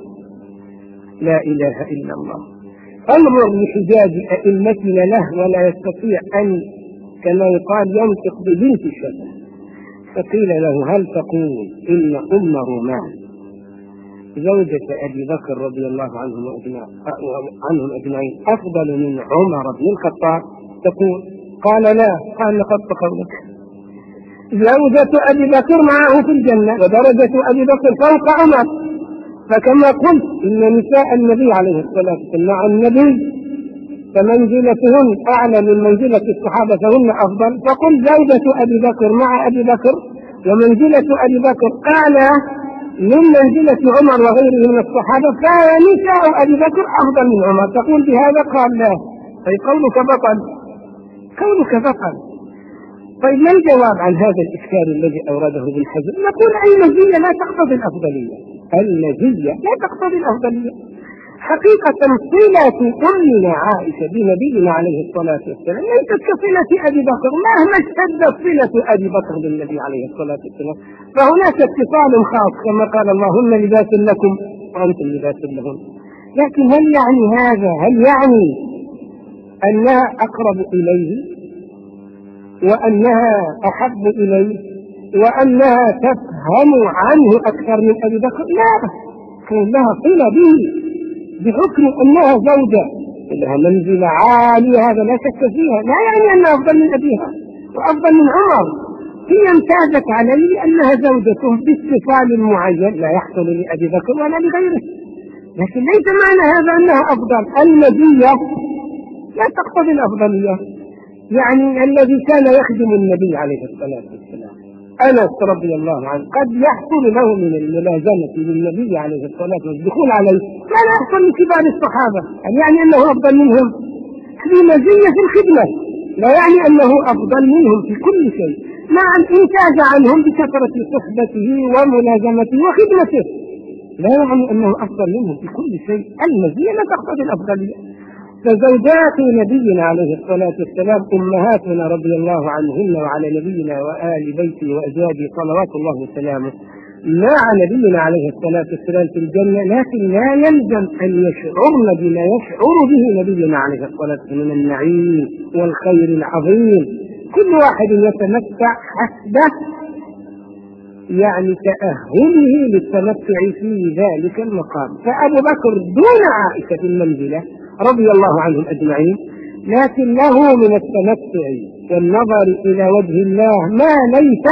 لا إله إلا الله. انظر لحجاج أئمتنا له ولا يستطيع أن كما يقال ينطق ببنت الشبه. فقيل له هل تقول إن أم رومان زوجة أبي بكر رضي الله عنهم أجمعين أفضل من عمر بن الخطاب؟ تقول قال لا. قال لقد قولك. زوجة أبي بكر معه في الجنة ودرجة أبي بكر فوق عمر، فكما قلت إن نساء النبي عليه الصلاة والسلام مع النبي فمنزلتهن أعلى من منزلة الصحابة فهن أفضل، فقل زوجة أبي بكر مع أبي بكر ومنزلة أبي بكر أعلى من منزلة عمر وغيره من الصحابة، فنساء أبي بكر أفضل من عمر. تقول بهذا؟ قال لا. أي قولك بطل، قولك بطل. طيب ما الجواب عن هذا الإشكال الذي أورده ابن حزم؟ نقول المزية لا تقتضي الأفضلية، المزية لا تقتضي الأفضلية. حقيقة صلة أمنا عائشة بنبينا عليه الصلاة والسلام ليست كصلة أبي بكر، مهما اشتدت صلة أبي بكر بالنبي عليه الصلاة والسلام، فهناك اتصال خاص كما قال اللهم لباس لكم وأنتم لباس لهم. لكن هل يعني هذا هل يعني أنها أقرب إليه؟ وأنها أحب إليه وأنها تفهم عنه أكثر من أبي بكر، لا، كان لها صلة به بحكم أنها زوجة لها منزلة عالية، هذا لا شك فيها، لا يعني أنها أفضل من أبيها وأفضل من عمر، هي امتازت عليه لأنها زوجته باستفال معين لا يحصل لأبي بكر ولا لغيره، لكن ليس معنى هذا أنها أفضل. المزية لا تقتضي الأفضلية. يعني الذي كان يخدم النبي عليه الصلاة والسلام أنس رضي الله عنه قد يحصل له من الملازمة للنبي عليه الصلاة والسلام والدخول عليه ما لا يحصل لكبار الصحابة، يعني أنه أفضل منهم في مزية الخدمة، لا يعني أنه أفضل منهم في كل شيء، مع الإنتاج عنهم بكثرة صحبته وملازمته وخدمته، لا يعني أنه أفضل منهم في كل شيء. المزية لا تقتضي الأفضلية. فزوجات نبينا عليه الصلاة والسلام أمهاتنا رضي الله عنهن وعلى نبينا وآل بيته وأزواجه صلوات الله وسلامه مع نبينا عليه الصلاة والسلام في الجنة، لكن لا يلزم أن يشعرن بما يشعر به نبينا عليه الصلاة والسلام من النعيم والخير العظيم. كل واحد يتمتع حسب يعني تأهله للتمتع في ذلك المقام. فأبو بكر دون عائشة في المنزلة رضي الله عنهم أجمعين، لكن له من التمتع والنظر إلى وجه الله ما ليس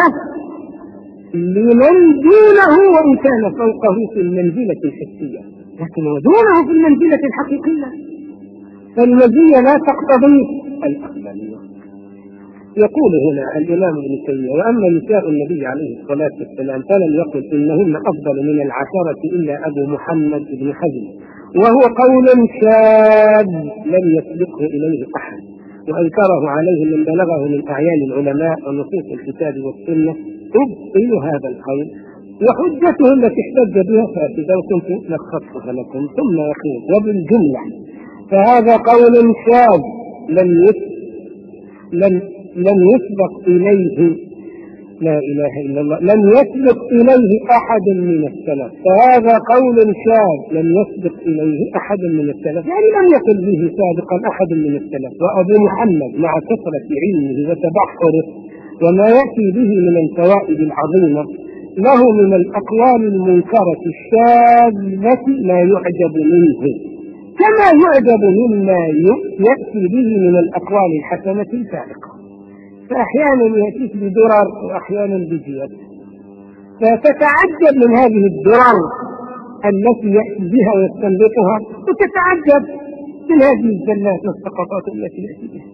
لمن دونه وإن كان فوقه في المنزلة الحسية، لكن ودونه في المنزلة الحقيقية. فالمزية لا تقتضي الأفضلية. يقول هنا الإمام ابن تيمية: وأما نساء النبي عليه الصلاة والسلام فلم يقل إنهن أفضل من العشرة إلا أبو محمد بن حزم، وهو قول شاذ لم يسبقه إليه أحد، وأنكره عليه من بلغه من أعيان العلماء ونصوص الكتاب والسنة. تبطل هذا القول، وحجته التي احتج بها فاسدة وكنت لخصتها لكم. ثم يقول: وبالجملة فهذا قول شاذ لم لم لم يسبق إليه لا إله إلا الله لم يسبق إليه أحد من السلف. فهذا قول شاذ لم يسبق إليه أحد من السلف، يعني لم يقل به سابقا أحد من السلف. وأبو محمد مع كثرة علمه وتبحره وما يأتي به من الفوائد العظيمة له من الأقوال المنكرة الشاذة ما يعجب منه، كما يعجب مما يأتي به من الأقوال الحسنة الفارقة. فأحيانا يأتيك بدرر وأحيانا بجياد، فتتعجب من هذه الدرر التي يأتي بها ويستنبطها، وتتعجب من هذه الزلات والسقطات التي يأتي بها.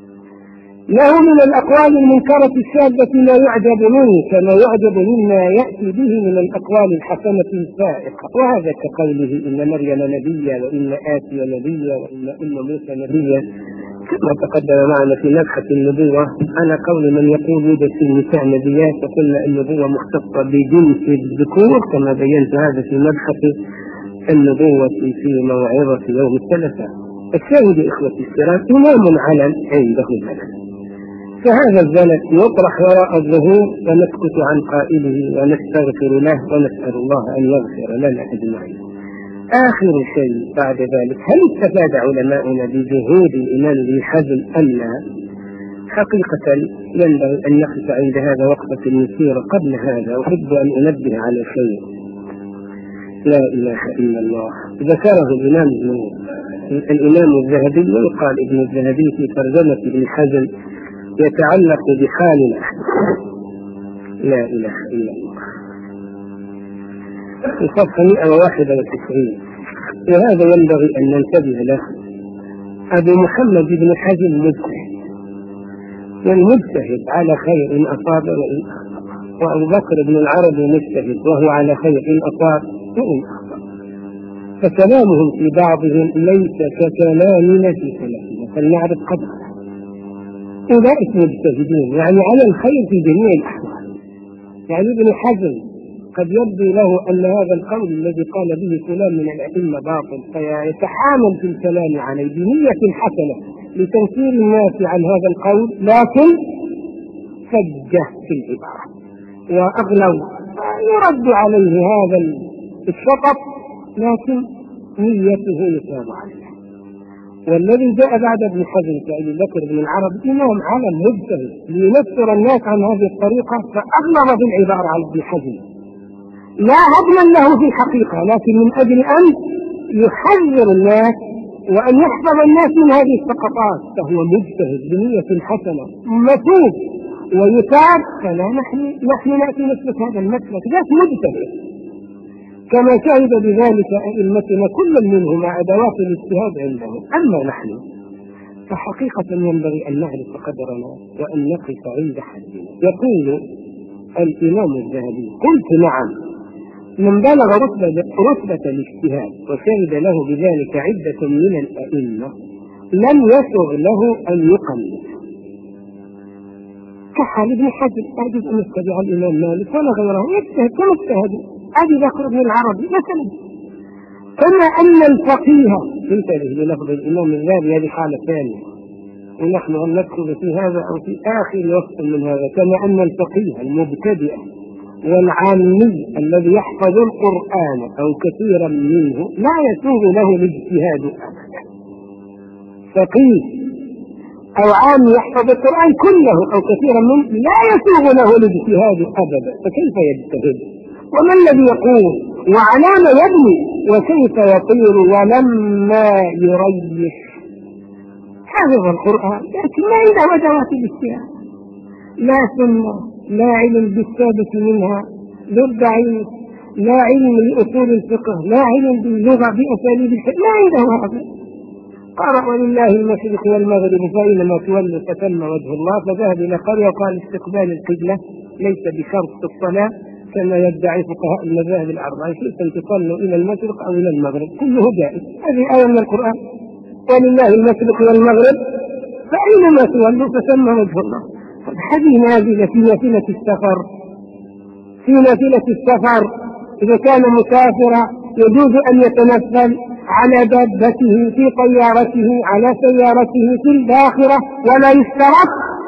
له من الأقوال المنكرة الشاذة ما يعجب منه كما يعجب مما يأتي به من الأقوال الحسنة الفائقة. وهذا كقوله: إن مريم نبيا وإن آسيا نبيا وإن أم موسى نبيا، كما تقدم معنا في مبحث النبوة على قول من يقول يوجد في النساء نبيات، وقلنا النبوة مختصة بجنس الذكور كما بينت هذا في مبحث النبوة في موعظة يوم الثلاثاء. الشاهد إخوتي الكرام إمام علم عنده زلل، فهذا الزلل يطرح وراء الظهور ونسكت عن قائله ونستغفر له ونسأل الله أن يغفر لنا أجمعين. آخر شيء بعد ذلك: هل استفاد علماؤنا بجهود الإمام ابن حزم أم لا؟ حقيقة ينبغي أن نقف عند هذا وقفة يسيرة. قبل هذا أحب أن أنبه على شيء لا إله إلا الله ذكره الإمام الإمام الذهبي، ويقال ابن الذهبي في ترجمة ابن حزم يتعلق بحالنا لا إله إلا الله في صفحة مئة وواحد وتسعين، وهذا ينبغي أن ننتبه له. أبو محمد بن حزم مجتهد، والمجتهد على خير إن أصاب وإن أخطأ، وأبو بكر بن العربي مجتهد وهو على خير إن أصاب وإن أخطأ، فكلامهم في بعضهم ليس ككلامنا في كلامنا، فلنعرف قدره. أولئك مجتهدون يعني على الخير في جميع الأحوال. يعني ابن حزم قد يبدو له أن هذا القول الذي قال به فلان من الأئمة باطل، فيتحامل في الكلام عليه بنية حسنة لتنفير الناس عن هذا القول، لكن فجه في العبارة وأغلوا، يرد عليه هذا الشطط، لكن نيته يتاب عليها. والذي جاء بعد ابن حزم كأبي بكر بن العربي إمام عالم مجتهد لينفر الناس عن هذه الطريقة، فأغلظ في العبارة على ابن حزم لا هضما له في الحقيقة، لكن من أجل أن يحذر الناس وأن يحفظ الناس من هذه السقطات، فهو مجتهد بنية حسنة مثوب ويتاب. فلا نحن نحن نأتي نسلك هذا المسلك ذات مجتهد كما شهد بذلك أئمتنا كل منهم مع أدوات الاجتهاد عندهم. أما نحن فحقيقة ينبغي أن نعرف قدرنا وأن نقف عند حدنا. يقول الإمام الذهبي: قلت نعم، من بلغ رتبة, رتبة الاجتهاد وشهد له بذلك عدة من الأئمة لم يسغ له أن يقلد، كحال ابن حزم أرجو أن يتبع الإمام مالك ولا غيره، يجتهد كما اجتهدوا أبي بكر بن العربي مثلا. كما أن الفقيه، انتبه للفظ الإمام الذهبي، هذه حالة ثانية ونحن أن ندخل في هذا أو في آخر وقت من هذا. كما أن الفقيه المبتدئ والعامي الذي يحفظ القرآن أو كثيرا منه لا يسوغ له الاجتهاد أبدا. فقيه أو عامي يحفظ القرآن كله أو كثيرا منه لا يسوغ له الاجتهاد أبدا، فكيف يجتهد؟ وما الذي يقول وعلى ما يبني وكيف يطير ولما يريح؟ حافظ القرآن لكن ما عنده أدوات الاجتهاد، لا سنة، لا علم بالثابت منها، بالضعيف، لا علم لأصول الفقه، لا علم باللغة بأساليب الفقه، ما عنده هذا. قال: ولله المشرق والمغرب فإنما تولوا فتم وجه الله. فذهب إلى قرية وقال: استقبال القبلة ليس بشرط في الصلاة كما يدعي فقهاء المذاهب الأربعة، شئتم تصلوا إلى المشرق أو إلى المغرب كله جائز. هذه آية من القرآن: ولله المشرق والمغرب فأينما تولوا فتم وجه الله. هذه نازلة في نافلة السفر، في نافلة السفر إذا كان مسافرا يجوز أن يتنفل على دابته، في طيارته، على سيارته، في الباخرة، ولا يشترط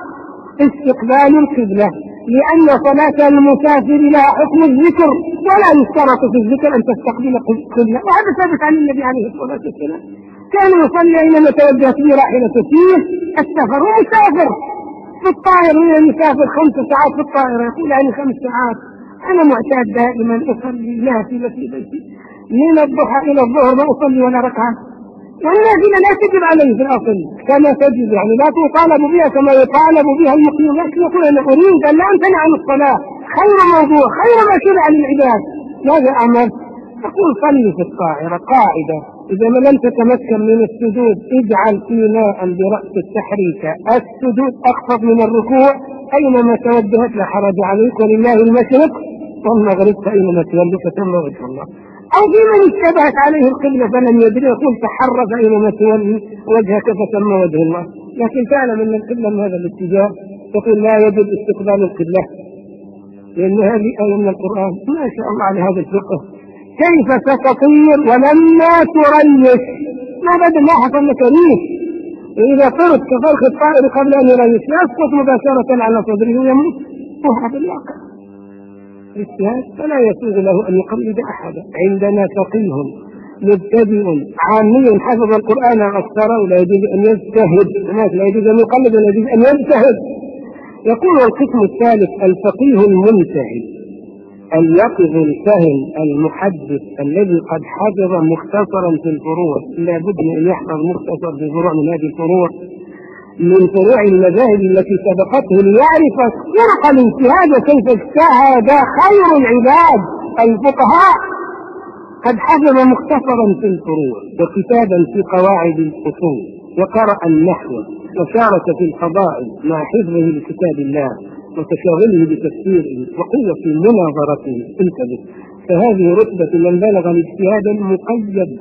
استقبال القبلة لأن صلاة المسافر لها حكم الذكر، ولا يشترط في الذكر أن تستقبل القبلة. وهذا ثابت عن النبي عليه الصلاة والسلام، كان يصلي أينما توجهت به راحلته فيه السفر. ومسافر في الطائر هنا يسافر خمس ساعات في الطائرة، يقول يعني خمس ساعات أنا معتاد دائما أصلي نافلة في بيتي من الضحى إلى الظهر ما أصلي ولا ركعة. والنافلة لا تجب عليه في الأصل كما تجب، يعني لا تطالب بها كما يطالب بها المقيم، لكن يقول أنا أريد أن لا أمتنع عن الصلاة، خير موضوع، خير ما شرع للعباد. ماذا أمر؟ يقول: صلي في الطائرة. قاعدة: إذا ما لم تتمكن من السجود اجعل إيماء برأس التحريك السجود أخفض من الركوع، أينما توجهت لا حرج عليك، ولله المشرق والمغرب فأينما تولوا فتم وجه الله. أو في من اشتبهت عليه القبلة فلم يدري يقول: تحرك أينما تولي وجهك فتم وجه الله. لكن تعلم أن القبلة من هذا الاتجاه، تقول لا يجب استقبال القبلة لأن هذه آية من القرآن. ما شاء الله على هذا الفقه، كيف ستطير ولما تريش؟ ما بدل لا حصل لك ريش، وإذا طرت كفرخ الطائر قبل أن يريش يسقط مباشرة على صدره ويموت. وهذا الواقع. الاجتهاد فلا يسوغ له أن يقلد أحدا. عندنا فقيه مبتدئ عامي حفظ القرآن أكثر ولا يجوز أن يجتهد، لا يجوز أن يقلد ولا يجوز أن يجتهد. يقول: القسم الثالث الفقيه المنتهي، اليقظ الفهم المحدث الذي قد حفظ مختصرا في الفروع. لا بد أن يحفظ مختصر في فروع من هذه الفروع من فروع المذاهب التي سبقته ليعرف طرق الاجتهاد وكيف اجتهد خير العباد الفقهاء. قد حفظ مختصرا في الفروع وكتابا في قواعد الأصول، وقرأ النحو وشارك في الفضائل مع حفظه لكتاب الله وتشاغله بتفسيره وقوة مناظرته. انتبه، فهذه رتبة من بلغ الاجتهاد المقيد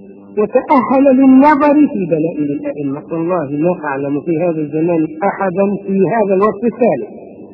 وتأهل للنظر في دلائل الأئمة. والله ما أعلم في هذا الزمان أحدا في هذا الوقت الثالث.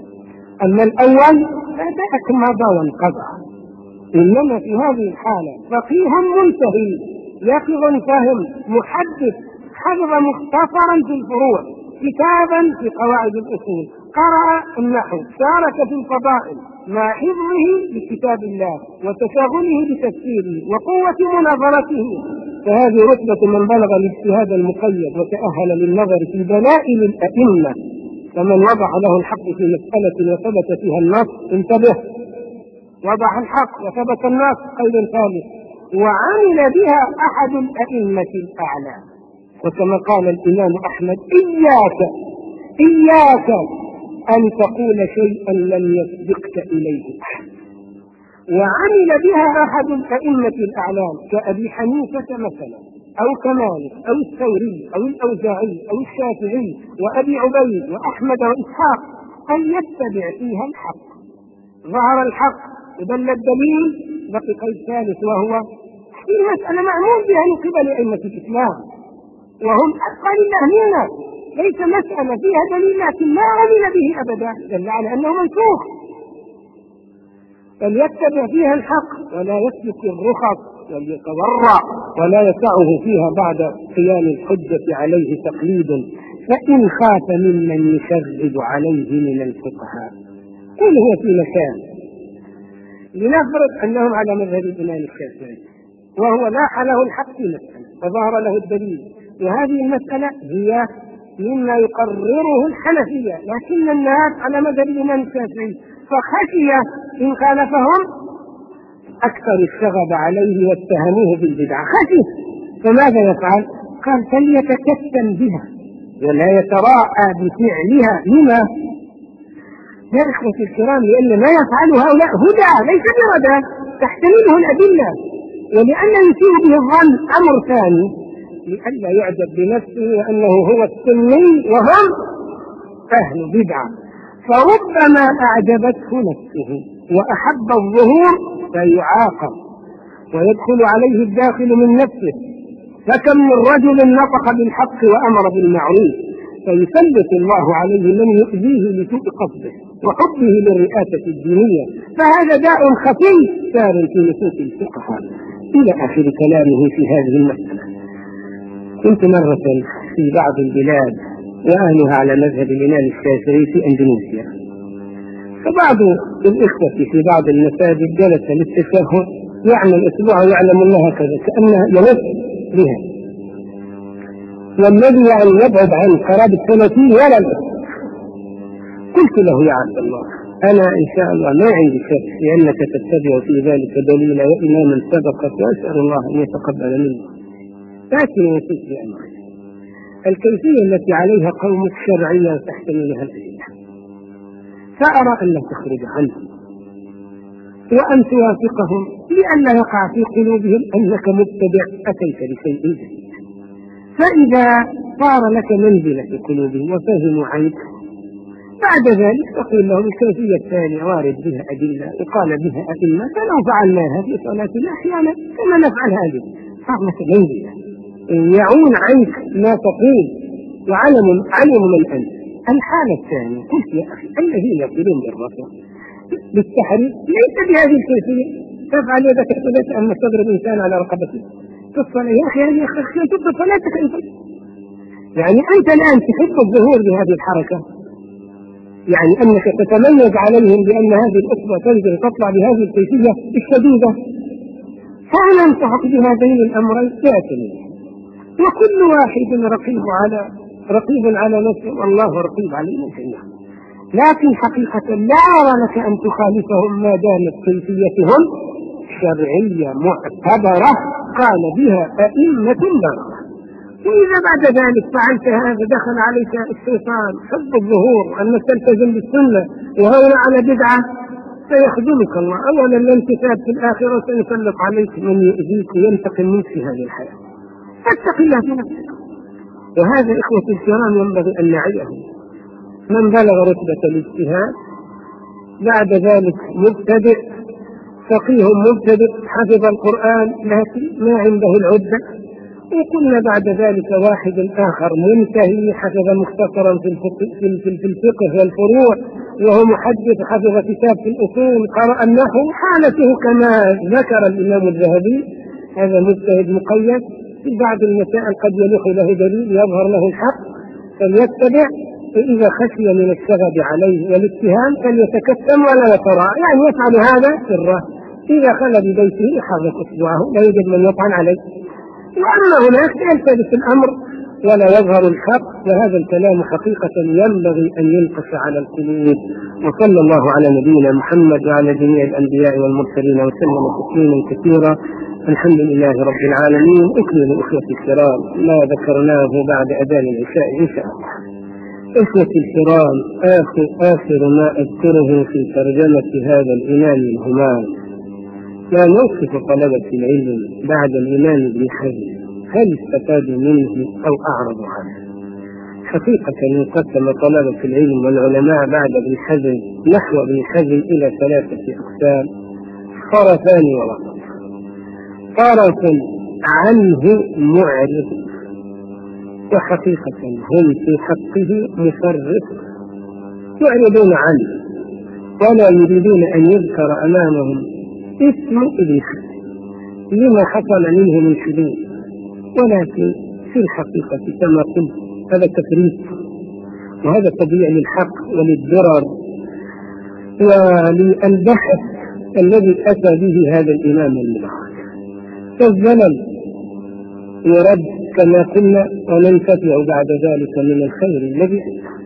أما الأول هذا أكمد وانقضى، إنما في هذه الحالة فقيه منتهي يقظ فهم محدث حفظ مختصرا في الفروع كتابا في قواعد الأصول، قرأ النحو، شارك في الفضائل مع حفظه لكتاب الله وتشاغله بتفسيره وقوة مناظرته. فهذه رتبة من بلغ الاجتهاد المقيد وتأهل للنظر في دلائل الأئمة. فمن وضع له الحق في مسألة وثبت فيها النص، انتبه، وضع الحق وثبت النص، قيد ثالث، وعمل بها أحد الأئمة الأعلى. وكما قال الإمام أحمد: إياك إياك أن تقول شيئا لم يسبقك إليه أحد. وعمل بها أحد الأئمة الأعلام كأبي حنيفة مثلا، أو كمالك أو الثوري أو الأوزاعي أو الشافعي وأبي عبيد وأحمد وإسحاق، أن يتبع فيها الحق. ظهر الحق ودل الدليل، بقي قيد ثالث، وهو في مسألة معمول بها من قبل أئمة الإسلام وهم أتقى لله منا، ليس مسألة فيها دليل لكن ما عمل به أبدا، دل على أنه منسوخ. فليتبع فيها الحق ولا يسلك الرخص وليتورع، ولا يسعه فيها بعد قيام الحجة عليه تقليد، فإن خاف ممن يشغب عليه من الفقهاء. قل هو في مكان، لنفرض أنهم على مذهب الإمام الشافعي وهو لاح له الحق في مسألة وظهر له الدليل، وهذه المسألة هي مما يقرره الحنفية، لكن الناس على مذهب الإمام الشافعي، فخشي إن خالفهم أكثر الشغب عليه واتهموه بالبدعة، خشي، فماذا يفعل؟ قال: فليتكتم بها ولا يتراءى بفعلها. لما؟ يا إخوتي الكرام، لأن ما يفعل هؤلاء هدى ليس بردى تحتمله الأدلة، ولأن يثير به الظن أمر ثاني، لئلا يعجب بنفسه وأنه هو السني وهم أهل بدعة، فربما أعجبته نفسه وأحب الظهور فيعاقب ويدخل عليه الداخل من نفسه. فكم من رجل نطق بالحق وأمر بالمعروف فيسلط الله عليه من يؤذيه لسوء قصده وحبه للرئاسة الدينية، فهذا داء خفي سار في نفوس الفقهاء. إلى آخر كلامه في هذه المسألة. كنت مرة في بعض البلاد وأهلها على مذهب الإمام الشافعي في أندونيسيا، فبعض الإخوة في بعض المساجد جلس للتشهد يعمل إصبعه يعلم الله كذا كأنه يمس بها، والذي يعني يبعد عن قرابة ثلاثين ولا الأسر. قلت له: يا عبد الله، أنا إن شاء الله ما عندي شك لأنك تتبع في ذلك دليلا وإماما سبقك، وأسأل الله أن يتقبل منه، لكن يسير بأمر الكيفية التي عليها قوم الشرعية تحتملها الأدلة، فأرى أن لا تخرج عنهم وأن توافقهم لئلا يقع في قلوبهم أنك مبتدع أتيت بشيء جديد. فإذا صار لك منزلة في قلوبهم وفهموا عنك، بعد ذلك تقول لهم الكيفية الثانية وارد بها أدلة وقال بها أئمة، فلو فعلناها في صلاتنا أحيانا كما نفعل هذه، صار لك منزلة يعون عنك ما تقول وعلم علم من أنت. الحالة الثانية، قلت يا أخي الذين يقولون بالرفع بالتحريم ليس بهذه الكيفية، تفعل يدك اعتدت أن تضرب إنسان على رقبته في الصلاة. يا أخي هذه خشية تبقى صلاتك أنت، يعني أنت الآن تحب الظهور بهذه الحركة، يعني أنك تتميز عليهم بأن هذه الأصبع تنزل تطلع بهذه الكيفية الشديدة، فأنا أنصحك بهذين الأمرين كاملين، وكل واحد رقيب على رقيب على نفسه والله رقيب علينا جميعا. لكن حقيقة لا أرى لك أن تخالفهم ما دامت كيفيتهم شرعية معتبرة قال بها أئمة البررة. وإذا بعد ذلك فعلت هذا دخل عليك الشيطان حب الظهور أنك تلتزم بالسنة وهو على بدعة، فيخذلك الله. أولا لن تثاب في الآخرة، سيسلط عليك من يؤذيك وينتقم منك في هذه الحياة، فاتق الله في نفسك. وهذا إخوة الكرام ينبغي أن نعيه. من بلغ رتبة الاجتهاد بعد ذلك مبتدئ فقيه مبتدئ حفظ القرآن لكن ما عنده العدة، وقلنا بعد ذلك واحد آخر منتهي حفظ مختصرا في الفقه والفروع وهو محدث حفظ كتاب في الأصول قرأ النحو، حالته كما ذكر الإمام الذهبي، هذا مجتهد مقيد في بعض المسائل قد يلوح له دليل يظهر له الحق فليتبع، فإذا خشي من الشغب عليه والاتهام فليتكتم ولا يتراءى، يعني يفعل هذا سره، إذا خلى ببيته يحرك أصبعه لا يوجد من يطعن عليه. وأما هناك يلتبس الأمر ولا يظهر الحق، فهذا الكلام حقيقة ينبغي أن ينقش على القلوب. وصلى الله على نبينا محمد وعلى جميع الأنبياء والمرسلين وسلم تسليما كثيرا. الحمد لله رب العالمين. أكمل أخوتي الكرام ما ذكرناه بعد أذان العشاء إن شاء الله. إخوتي الكرام، آخر, آخر ما أذكره في ترجمة هذا الإمام الهمام ما موقف طلبة العلم بعد الإمام ابن حزم، هل استفادوا منه أو أعرضوا عنه؟ حقيقة انقسم طلبة العلم والعلماء بعد ابن حزم نحو ابن حزم إلى ثلاثة أقسام، طرفان ووسط. طرف عنه معرض، وحقيقة هم في حقه مفرط، يعرضون عنه ولا يريدون أن يذكر أمامهم اسم ابن حزم لما حصل منه من شذوذ، ولكن في الحقيقة كما قلت هذا تفريط، وهذا تضييع للحق وللضرر وللبحث الذي أتى به هذا الإمام المبارك. فالزمن يرد كما قلنا وننتفع بعد ذلك من الخير الذي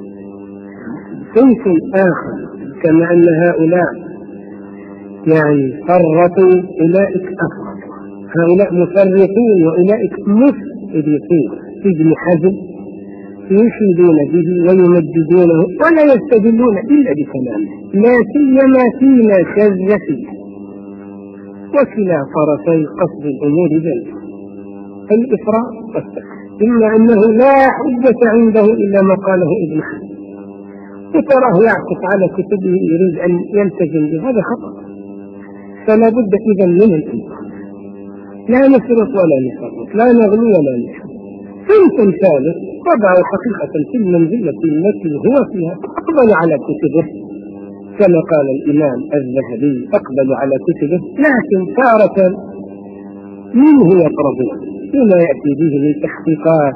صنف آخر كما أن هؤلاء يعني فرطوا أولئك أفرطوا، هؤلاء مفرطون وأولئك مفرطون في ابن حزم، يشيدون به ويمجدونه ولا يستدلون إلا بكلامه، لا سيما فيما شذ فيه. وكلا طرفي قصد الأمور ذلك الإفراط والتفريط، إما أنه لا حجة عنده إلا ما قاله ابن حزم، وتراه يعكف على كتبه يريد أن يلتزم بهذا خطأ. فلا بد إذن من الإنصاف، لا نفرط ولا نفرط، لا نغلو ولا نشرط. صنف ثالث وضعوا حقيقة في المنزلة التي هو فيها، أقبل على كتبه كما قال الإمام الذهبي أقبل على كتبه، لكن تارة منه يقربون بما يأتي به من تحقيقات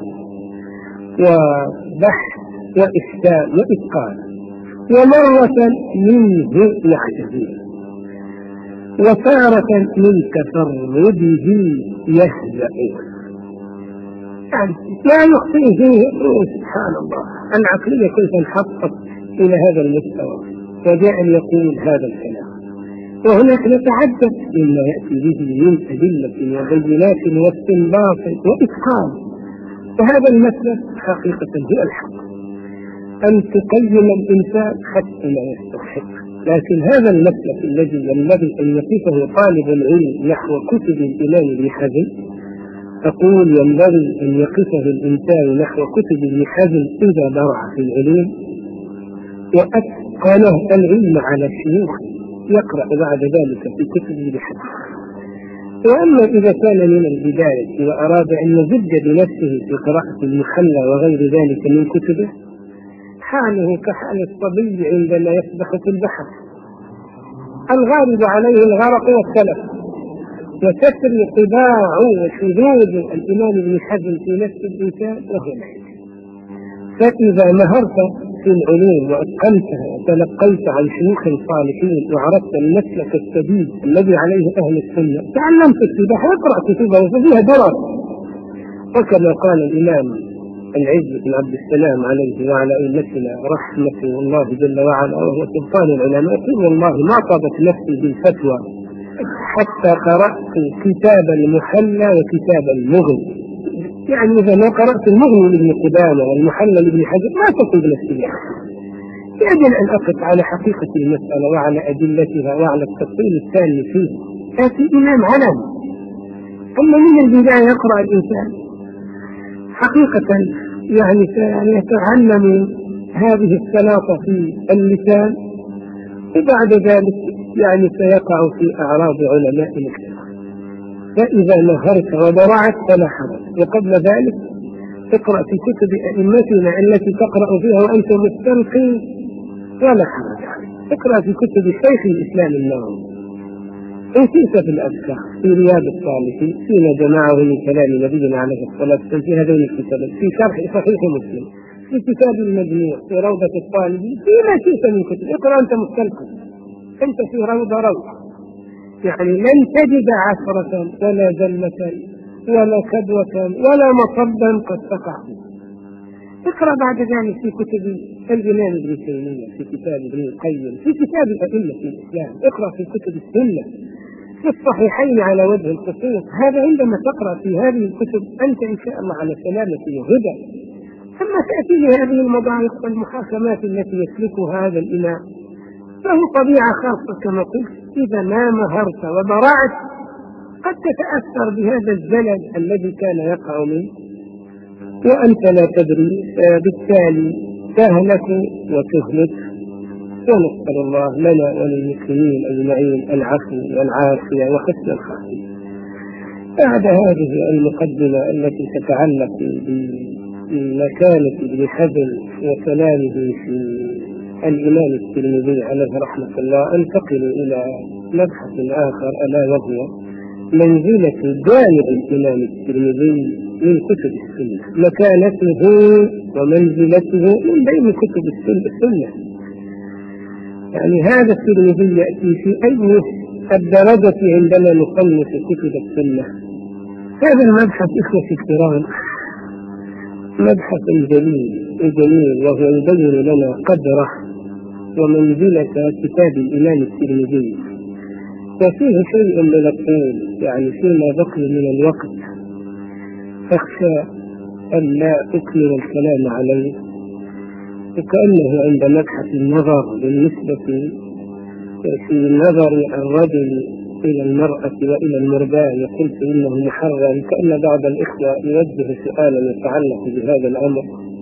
وبحث وإفتاء وإتقان، ومرة منه يعتذر، وتارة من تفرده يهزأون، يعني لا يخطئ فيه. سبحان الله، العقلية كيف انحطت إلى هذا المستوى وجاء يقول هذا الكلام. وهناك نتعجب مما يأتي به من أدلة وبينات واستنباط وإتقان. وهذا المسلك حقيقة هو الحق، أن تقيم الإنسان حتى لا يستحق. لكن هذا المسلك الذي ينبغي أن يقفه طالب العلم نحو كتب الإمام ابن حزم، أقول ينبغي أن يقفه الإنسان نحو كتب ابن حزم إذا برع في العلم وأتقنه العلم على الشيوخ، يقرأ بعد ذلك في كتب ابن حزم. وأما إذا كان من البداية وأراد أن يزج بنفسه في قراءة المحلى وغير ذلك من كتبه، حاله كحال الصبي عندما يسبح في البحر، الغالب عليه الغرق والسلف، وتسري طباع وشذوذ الإمام ابن حزم في نفس الإنسان وهو لا يدري. فإذا مهرت في العلوم وأتقنتها وتلقيت عن شيوخ صالحين وعرفت المسلك السديد الذي عليه أهل السنة، تعلمت السباحة واقرأ كتبه وفيها درر. وكما قال الإمام العز بن عبد السلام عليه وعلى أئمتنا رحمة الله جل وعلا وهو سلطان العلماء، يقول والله ما طابت نفسي بالفتوى حتى قرأت كتاب المحلى وكتاب المغني. يعني إذا ما قرأت المغني لابن قدامة والمحلى لابن حجر ما تطيب نفسي. يجب أن أقف على حقيقة المسألة وعلى أدلتها وعلى التفصيل الثاني فيه. هذا إمام علم. أما من البداية يقرأ الإنسان حقيقة يعني يتعلم هذه السلاطة في اللسان، وبعد ذلك يعني سيقع في أعراض علماء الإسلام. فإذا نهرت وبرعت فلا حرج. وقبل ذلك تقرأ في كتب أئمتنا التي تقرأ فيها وأنت مستلقي ولا حرج. تقرأ في كتب شيخ الإسلام النووي، أوتيت في الأذكار، في رياض الصالحين، فيما جمعه من كلام نبينا عليه الصلاة والسلام في هذين الكتابين، في شرح صحيح مسلم، في كتاب المجموع، في روضة الطالبين، فيما شئت من كتب. اقرأ أنت مستلقي، أنت في روضة روضة، يعني لن تجد عثرة ولا زلة ولا كدوة ولا مصبا قد تقع فيه. اقرأ بعد ذلك في كتب الإمام ابن تيمية، في كتاب ابن القيم، في كتاب الأئمة في الإسلام، اقرأ في كتب السنة، في الصحيحين على وجه الخصوص. هذا عندما تقرأ في هذه الكتب أنت إن شاء الله على سلامة وهدى. ثم تأتي لهذه المضايق والمحاكمات التي يسلكها هذا الإمام، فهو طبيعة خاصة كما قلت. إذا ما مهرت وبرعت قد تتأثر بهذا الزلل الذي كان يقع منه وأنت لا تدري، بالتالي تهلك وتهلك. ونسأل الله لنا وللمسلمين أجمعين العفو والعافية وحسن الخاتمة. بعد هذه المقدمة التي تتعلق بمكانة ابن حزم وكلامه في الإمام الترمذي عليه رحمة الله، انتقل إلى مبحث آخر ألا وهو منزلة جامع الإمام الترمذي من كتب السنة، مكانته ومنزلته من بين كتب السنة. يعني هذا الترمذي يأتي في أي الدرجة عندما نصنف كتب السنة. هذا المبحث إخوة الكرام مبحث جميل جميل، وهو يبين لنا قدره ومنزلة كتاب الإمام الترمذي. وفيه شيء من الطول، يعني فيما بقي من الوقت أخشى أن لا أكمل الكلام عليه، وكأنه عند مبحث النظر بالنسبة في نظر الرجل إلى المرأة وإلى المرضى يقول إنه محرم، كأن بعض الإخوة يوجه سؤالا يتعلق بهذا الأمر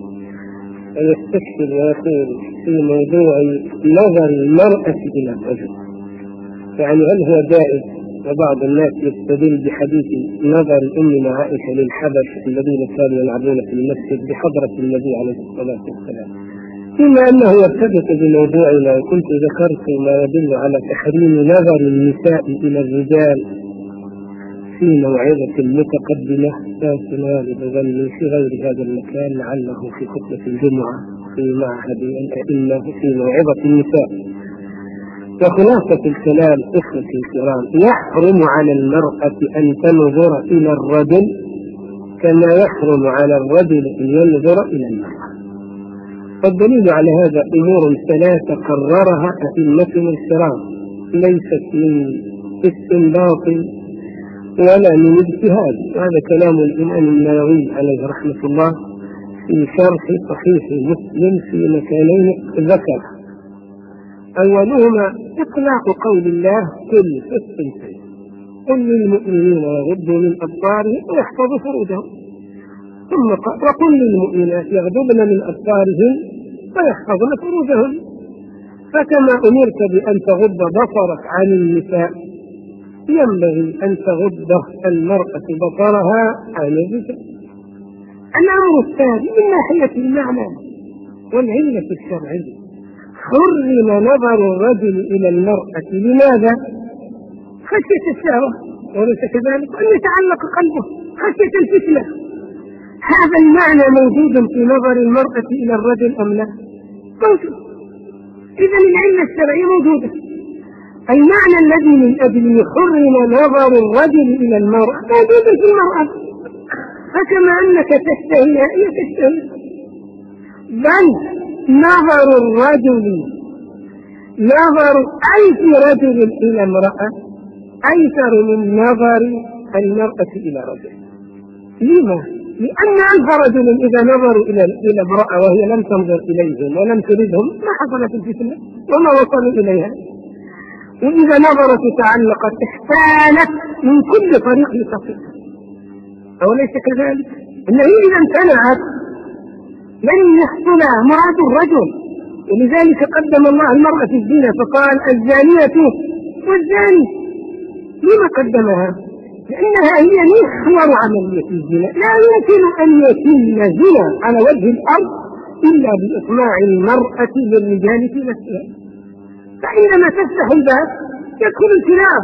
ويستشكل ويقول في موضوع نظر المرأة إلى الرجل، يعني هل هو جائز؟ وبعض الناس يستدل بحديث نظر أمنا عائشة للحبش الذين كانوا يلعبون في المسجد بحضرة النبي عليه الصلاة والسلام، بما أنه يرتبط بموضوعنا. وكنت ذكرت ما يدل على تحريم نظر النساء إلى الرجال في موعظة متقدمة ذات نوال بظن في غير هذا المكان، لعله في خطبة الجمعة في معهد الأئمة في موعظة النساء. وخلاصة الكلام إخوتي الكرام، يحرم على المرأة أن تنظر إلى الرجل كما يحرم على الرجل أن ينظر إلى المرأة. والدليل على هذا أمور ثلاثة قررها أئمتنا الكرام، ليست من استنباط ولا من اجتهاد. هذا كلام الإمام النووي عليه رحمة الله في شرح صحيح مسلم في مكانين ذكر. أولهما إطلاق قول الله كل في الصنفين، قل للمؤمنين يغضوا من أبصارهم ويحفظوا فروجهم، ثم وقل للمؤمنات يغضبن من أبصارهن ويحفظن فروجهن. فكما أمرت بأن تغض بصرك عن النساء ينبغي أن تغض المرأة بصرها عن الرجال. الأمر الثاني من ناحية المعنى والعلة الشرعية، حرم نظر الرجل إلى المرأة. لماذا؟ خشية الشهوة، وليس كذلك أن يتعلق قلبه، خشية الفتنة. هذا المعنى موجود في نظر المرأة إلى الرجل أم لا؟ موجود. إذا العلة الشرعية موجودة. المعنى الذي من أجله حرم نظر الرجل إلى المرأة موجود في المرأة، فكما أنك تشتهي هي تشتهي. بل نظر الرجل نظر أي رجل إلى امرأة أيسر من نظر المرأة إلى رجل. لما؟ لأن ألف رجل إذا نظروا إلى إلى امرأة وهي لم تنظر إليهم ولم تردهم ما حصلت الفتنة وما وصلوا إليها. وإذا نظرت تعلقت احتالت من كل طريق لتصل، أوليس كذلك؟ أنه إذا امتنعت لن يحصل مراد الرجل. ولذلك قدم الله المرأة في الزنا فقال الزانية والزاني. لما قدمها؟ لأنها هي محور عملية الزنا. لا يمكن أن يتم زنا على وجه الأرض إلا بإقناع المرأة للرجال في نفسها. فعندما تفتح الباب يدخل الخلاف،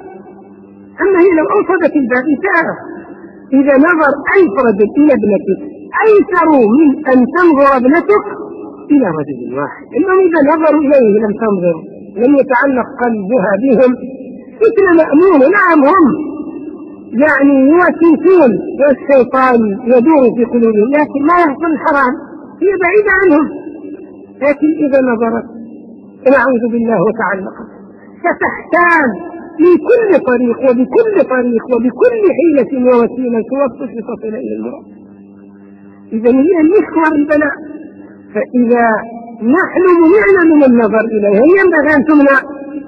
أما هي لو أوصدت الباب انتهى. إذا نظر ألف رجل إلى ابنتك أيسر من أن تنظر ابنتك إلى رجل واحد. إنهم إذا نظروا إليه لم تنظر، لم يتعلق قلبها بهم. فتنة مأمونة، نعم هم يعني يوسوسون والشيطان يدور في قلوبهم، لكن ما يحصل الحرام، هي بعيدة عنهم. لكن إذا نظرت نعوذ بالله وتعلقت ستحتاج في كل طريق وبكل طريق وبكل حيلة ووسيلة توصل لتصل إلى المراد. إذا هي محور البلاء، فإذا نحن منعنا من النظر إليها ينبغي أن تمنع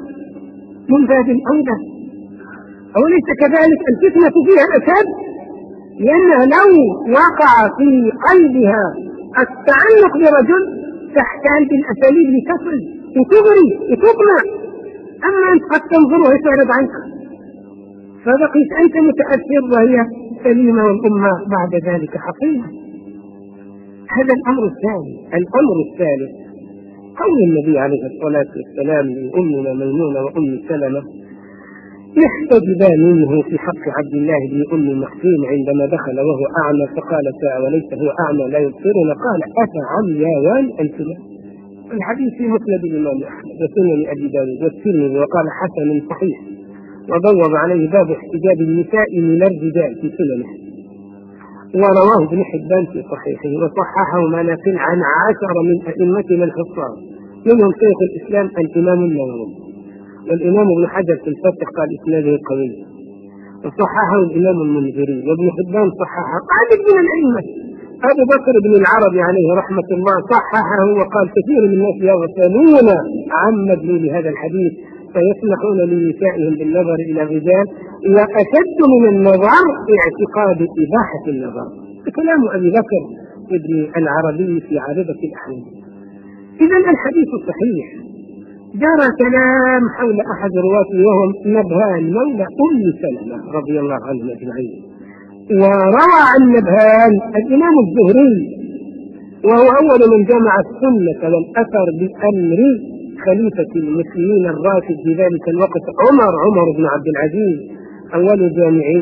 من باب الأولى. أوليس كذلك؟ الفتنة فيها أشد، لأنها لو وقع في قلبها التعلق برجل تحتاج بالأساليب لتصل وتغري وتقنع، أما أنت قد تنظر ويتعرض عنك فبقيت أنت متأثر وهي سليمة والأمة بعد ذلك حقيقة. هذا الأمر الثاني. الأمر الثالث قول النبي عليه الصلاة والسلام لأمنا ميمونة وأم سلمة يحتجبان منه في حق عبد الله بن أم مكتوم عندما دخل وهو أعمى فقالتا وليس هو أعمى لا يبصرنا، قال أفعمياوان أنتما. الحديث في مسند الإمام أحمد وسنن أبي داود والترمذي وقال حسن صحيح، وبوب عليه باب احتجاب النساء من الرجال في سننه، ورواه ابن حبان في صحيحه وصححه مناقل عن عشر من أئمتنا الحفاظ منهم شيخ الإسلام الإمام النووي، والإمام ابن حجر في الفتح قال إسناده قوي، وصححه الإمام المنذري، وابن حبان صححه عدد من الأئمة. أبو بكر بن العربي عليه رحمة الله صححه وقال كثير من الناس يغفلون عن مدلول هذا الحديث فيسمحون لنسائهم بالنظر إلى الرجال، وأشد من النظر اعتقاد إباحة النظر. كلام أبي بكر بن العربي في عارضة الأحلام. إذن الحديث صحيح. جرى كلام حول أحد رواته وهو نبهان مولى أم سلمة رضي الله عنهم أجمعين، وروى عن نبهان الإمام الزهري وهو أول من جمع السنة والأثر بأمر خليفة المسلمين الراشد في ذلك الوقت عمر عمر بن عبد العزيز، أول جامعي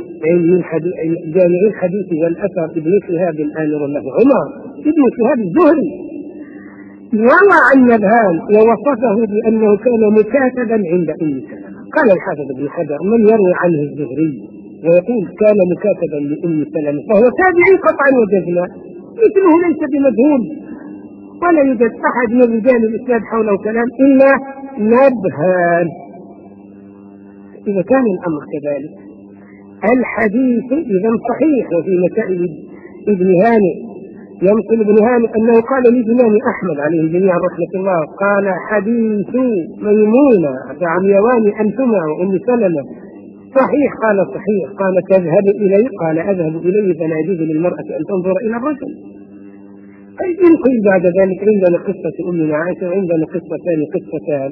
جامعي الحديث والأثر ابن شهاب الآمر له عمر ابن شهاب الزهري. روى عن نبهان ووصفه بأنه كان مكاتبا عند أم سلمة. قال الحافظ ابن حجر من يروي عنه الزهري ويقول كان مكاتبا لأم سلمة فهو تابعي قطعا وجزما، مثله ليس بمجهول، ولا يوجد أحد من رجال الإسناد حوله كلام إلا نبهان. إذا كان الأمر كذلك الحديث إذا صحيح. وفي مسائل ابن هانئ ينقل ابن هانئ أنه قال للإمام أحمد عليه جميعا رحمة الله قال حديث ميمونة فعميوان أنتما وأم سلمة صحيح، قال صحيح، قال تذهب إليه، قال أذهب إليه فلا يجوز للمرأة أن تنظر إلى الرجل. ينقل بعد ذلك عندنا قصة أمنا عائشة وعندنا قصة ثانية قصتان.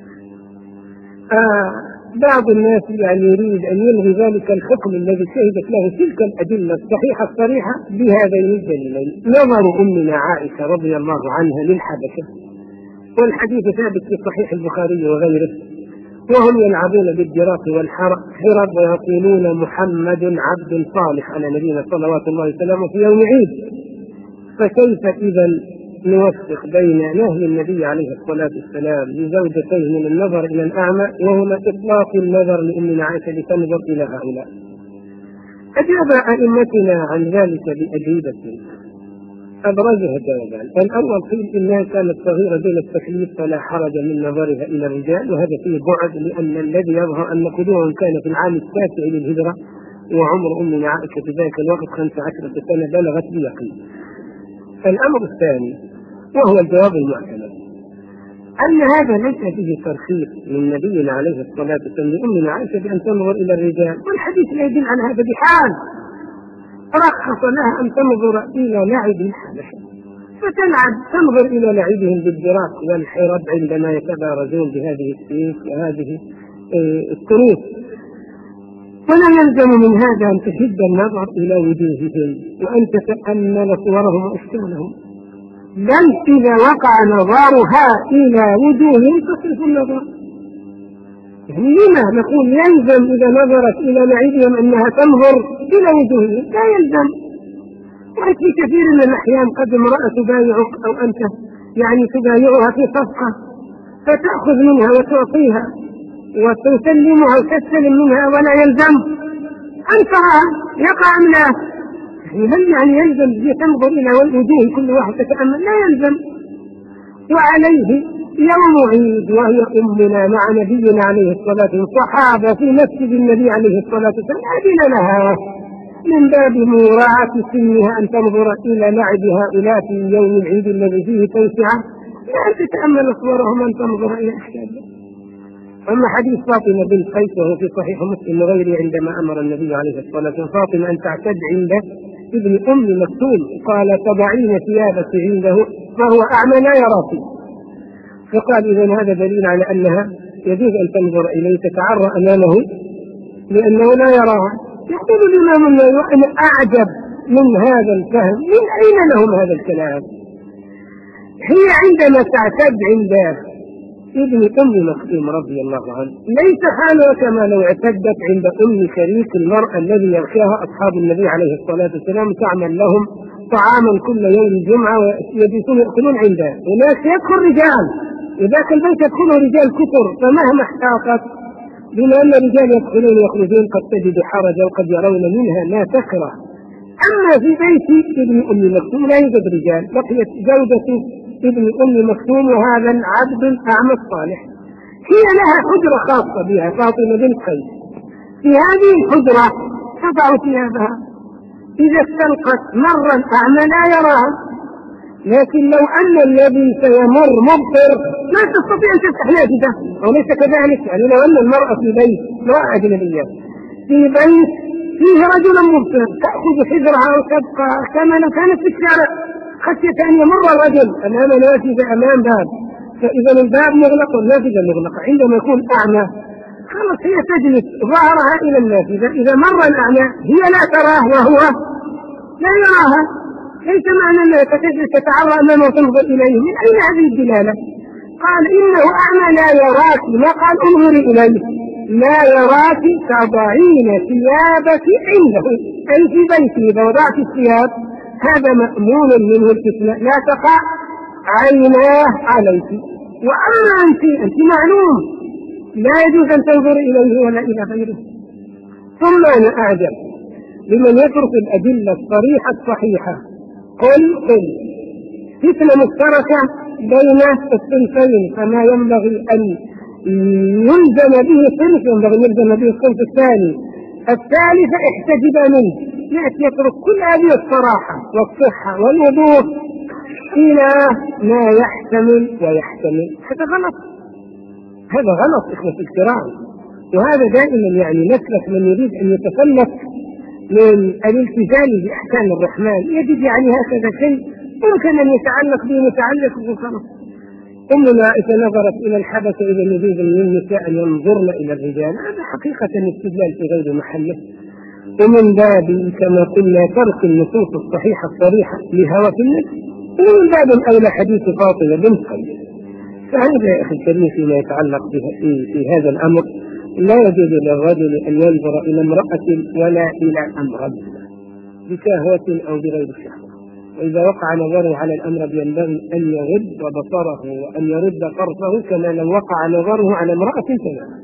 آه بعض الناس يعني يريد أن يلغي ذلك الحكم الذي شهدت له تلك الأدلة الصحيحة الصريحة بهذين الدليلين. نظر أمنا عائشة رضي الله عنها للحبشة، والحديث ثابت في صحيح البخاري وغيره، وهم يلعبون بالدراك والحرب ويقولون محمد عبد صالح على نبينا صلوات الله وسلامه في يوم عيد. فكيف إذا نوفق بين نهي النبي عليه الصلاة والسلام لزوجتيه من النظر إلى الأعمى وهما إطلاق النظر لأمنا عائشة لتنظر إلى هؤلاء؟ أجاب أئمتنا عن ذلك بأجوبة أبرزها جوابان. الأول قيل إنها كانت صغيرة دون التكليف فلا حرج من نظرها إلى الرجال، وهذا فيه بعد لأن الذي يظهر أن قدومهم كان في العام التاسع للهجرة وعمر أمنا عائشة في ذلك الوقت خمس عشرة سنة بلغت بيقين. الأمر الثاني وهو الجواب المعتمد أن هذا ليس فيه ترخيص من نبينا عليه الصلاة والسلام لأمنا عائشة بأن تنظر إلى الرجال، والحديث لا يدل على هذا بحال. رخص لها أن تنظر إلى لعب الحبشة فتلعب تنظر إلى لعبهم بالدراك والحرب عندما يتبارزون بهذه السيوف وهذه التروس، ولا يلزم من هذا أن تشد النظر إلى وجوههم وأن تتأمل صورهم وأشكالهم، بل إذا وقع نظرها إلى وجوههم تصرف النظر. يعني لما نقول يلزم إذا نظرت إلى لعبهم أنها تنظر إلى وجوههم؟ لا يلزم. وفي كثير من الأحيان قد امرأة تبايعك أو أنت يعني تبايعها في صفقة فتأخذ منها وتعطيها وتسلمها وتستلم منها ولا يلزم أن تراها يقع أم لا؟ هل يعني يلزم تنظر إلى وجوه كل واحد تتأمل؟ لا يلزم. وعليه يوم عيد وهي أمنا مع نبينا عليه الصلاة والصحابة في مسجد النبي عليه الصلاة والسلام أذن لها من باب مراعاة سنها أن تنظر إلى لعب هؤلاء في يوم العيد الذي فيه توسعة، لا تتأمل صورهم أن تنظر إلى أحكامهم. أما حديث فاطمة بنت قيس وهو في صحيح مسلم وغيره عندما أمر النبي عليه الصلاة والسلام فاطمة أن تعتد عنده ابن أم مكتوم قال تضعين ثيابك عنده فهو أعمى لا يراك، فقال إذن هذا دليل على أنها يجوز أن تنظر إليه تتعرى أمامه لأنه لا يراها. يقول الإمام النووي وأنا أعجب من هذا الفهم، من أين لهم هذا الكلام؟ هي عندما تعتد عند ابن أم مكتوم رضي الله عنه ليس حالها كما لو اعتدت عند أم شريك المرأة الذي يغشاها أصحاب النبي عليه الصلاة والسلام تعمل لهم طعاما كل يوم الجمعة ويجلسون يأكلون عندها. هناك يدخل رجال، وذاك البيت يدخله رجال كثر، فمهما احتاطت بما أن الرجال يدخلون ويخرجون قد تجد حرجا وقد يرون منها ما تكره. أما في بيت ابن أم مكتوم لا يوجد رجال، بقيت زوجة ابن أم مكتوم وهذا العبد الأعمى الصالح، هي لها حجرة خاصة بها فاطمة بنت قيس، في هذه الحجرة تضع ثيابها، إذا استلقت مرا أعمى لا يراها، لكن لو أن الذي سيمر مبصر لا تستطيع أن تفتح نافذة، وليس كذلك. يعني لو أن المرأة في بيت امرأة أجنبية في بيت فيه رجل مبصر تأخذ حجرها وتبقى كما لو كانت في الشارع خشية أن يمر الرجل أمام نافذة أمام باب، فإذا الباب مغلق والنافذة مغلقة. عندما يكون أعمى خلاص هي تجلس ظهرها إلى النافذة، إذا مر الأعمى هي لا تراه وهو لا يراها، ليس معنى أنها تجلس تتعرى أمامه وتنظر إليه. من أين هذه الدلالة؟ قال إنه أعمى لا يراك، ما قال انظري إليه، لا يراك تضعين ثيابك عنده، أي في بيتي إذا وضعت الثياب هذا مأمون منه الاستثناء، لا تقع عيناه عليك. وأما أنت أنت معلوم لا يجوز أن تنظر إليه ولا إلى غيره. ثم أنا أعجب لمن يترك الأدلة الصريحة الصحيحة. قل قل فتنة مشتركة بين الصنفين، فما ينبغي أن يلزم به صنف ينبغي أن يلزم به الصنف الثاني، الثالث احتجب منه، يأتي يترك كل هذه الصراحة والصحة والوضوح إلى ما يحتمل ويحتمل. هذا غلط، هذا غلط إخوة الكرام. وهذا دائما يعني مسلك من يريد أن يتسلك من الالتزام بأحكام الرحمن، يجد يعني هكذا شيء يمكن أن يتعلق به متعلق بالخلق. أمنا إذا نظرت إلى الحبس إذا نجوز للنساء أن ينظرن إلى الرجال، هذا حقيقة استدلال في غير محله، ومن باب كما قلنا ترك النصوص الصحيحة الصريحة لهوى النفس، ومن باب أولى حديث فاطمة بنت قيس. فهذا يا أخي الكريم فيما يتعلق في, في هذا الأمر لا يجوز للرجل أن ينظر إلى امرأة ولا إلى أمر بشهوة أو بغير شهوة، وإذا وقع نظره على الأمر ينبغي أن يرد بصره وأن يرد طرفه كما لو وقع نظره على امرأة تماما.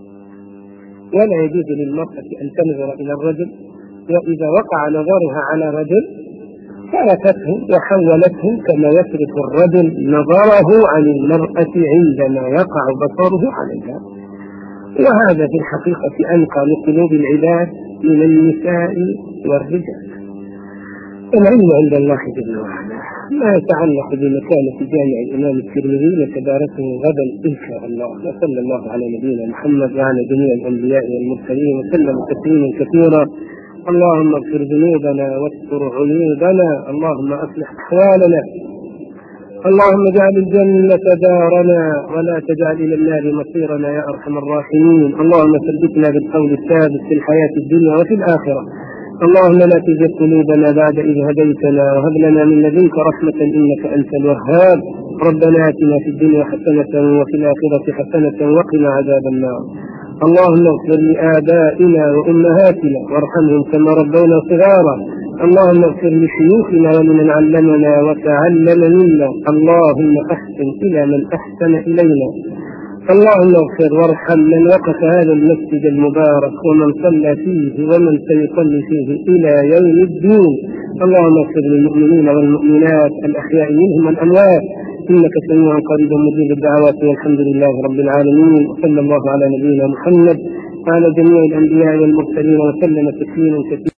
ولا يجوز للمرأة أن تنظر إلى الرجل، وإذا وقع نظرها على رجل تركته وحولته كما يترك الرجل نظره عن المرأة عندما يقع بصره عليها. وهذا في الحقيقة أنقى لقلوب العباد من النساء والرجال. العلم عند الله جل وعلا. ما يتعلق بمكانة جامع الإمام الترمذي نتدارسه غدا إن شاء الله. وصلى الله على نبينا محمد وعلى جميع الأنبياء والمرسلين وسلم تسليما كثيرا. اللهم اغفر ذنوبنا واستر عيوبنا، اللهم أصلح أحوالنا، اللهم اجعل الجنة دارنا ولا تجعل إلى النار مصيرنا يا أرحم الراحمين. اللهم ثبتنا بالقول الثابت في الحياة الدنيا وفي الآخرة. اللهم لا تزغ قلوبنا بعد إذ هديتنا وهب لنا من لدنك رحمة إنك أنت الوهاب. ربنا آتنا في الدنيا حسنة وفي الآخرة حسنة وقنا عذاب النار. اللهم اغفر لآبائنا وأمهاتنا وارحمهم كما ربونا صغارا. اللهم اغفر لشيوخنا ولمن علمنا وتعلم منا. اللهم أحسن إلى من أحسن إلينا. اللهم اغفر وارحم من وقف هذا المسجد المبارك ومن صلى فيه ومن سيصلي فيه إلى يوم الدين. اللهم اغفر للمؤمنين والمؤمنات الأحياء منهم والأموات إنك سميع قريب مجيب الدعوات والحمد لله رب العالمين. وصلى الله على نبينا محمد وعلى جميع الأنبياء والمرسلين وسلم تسليما كثيرا.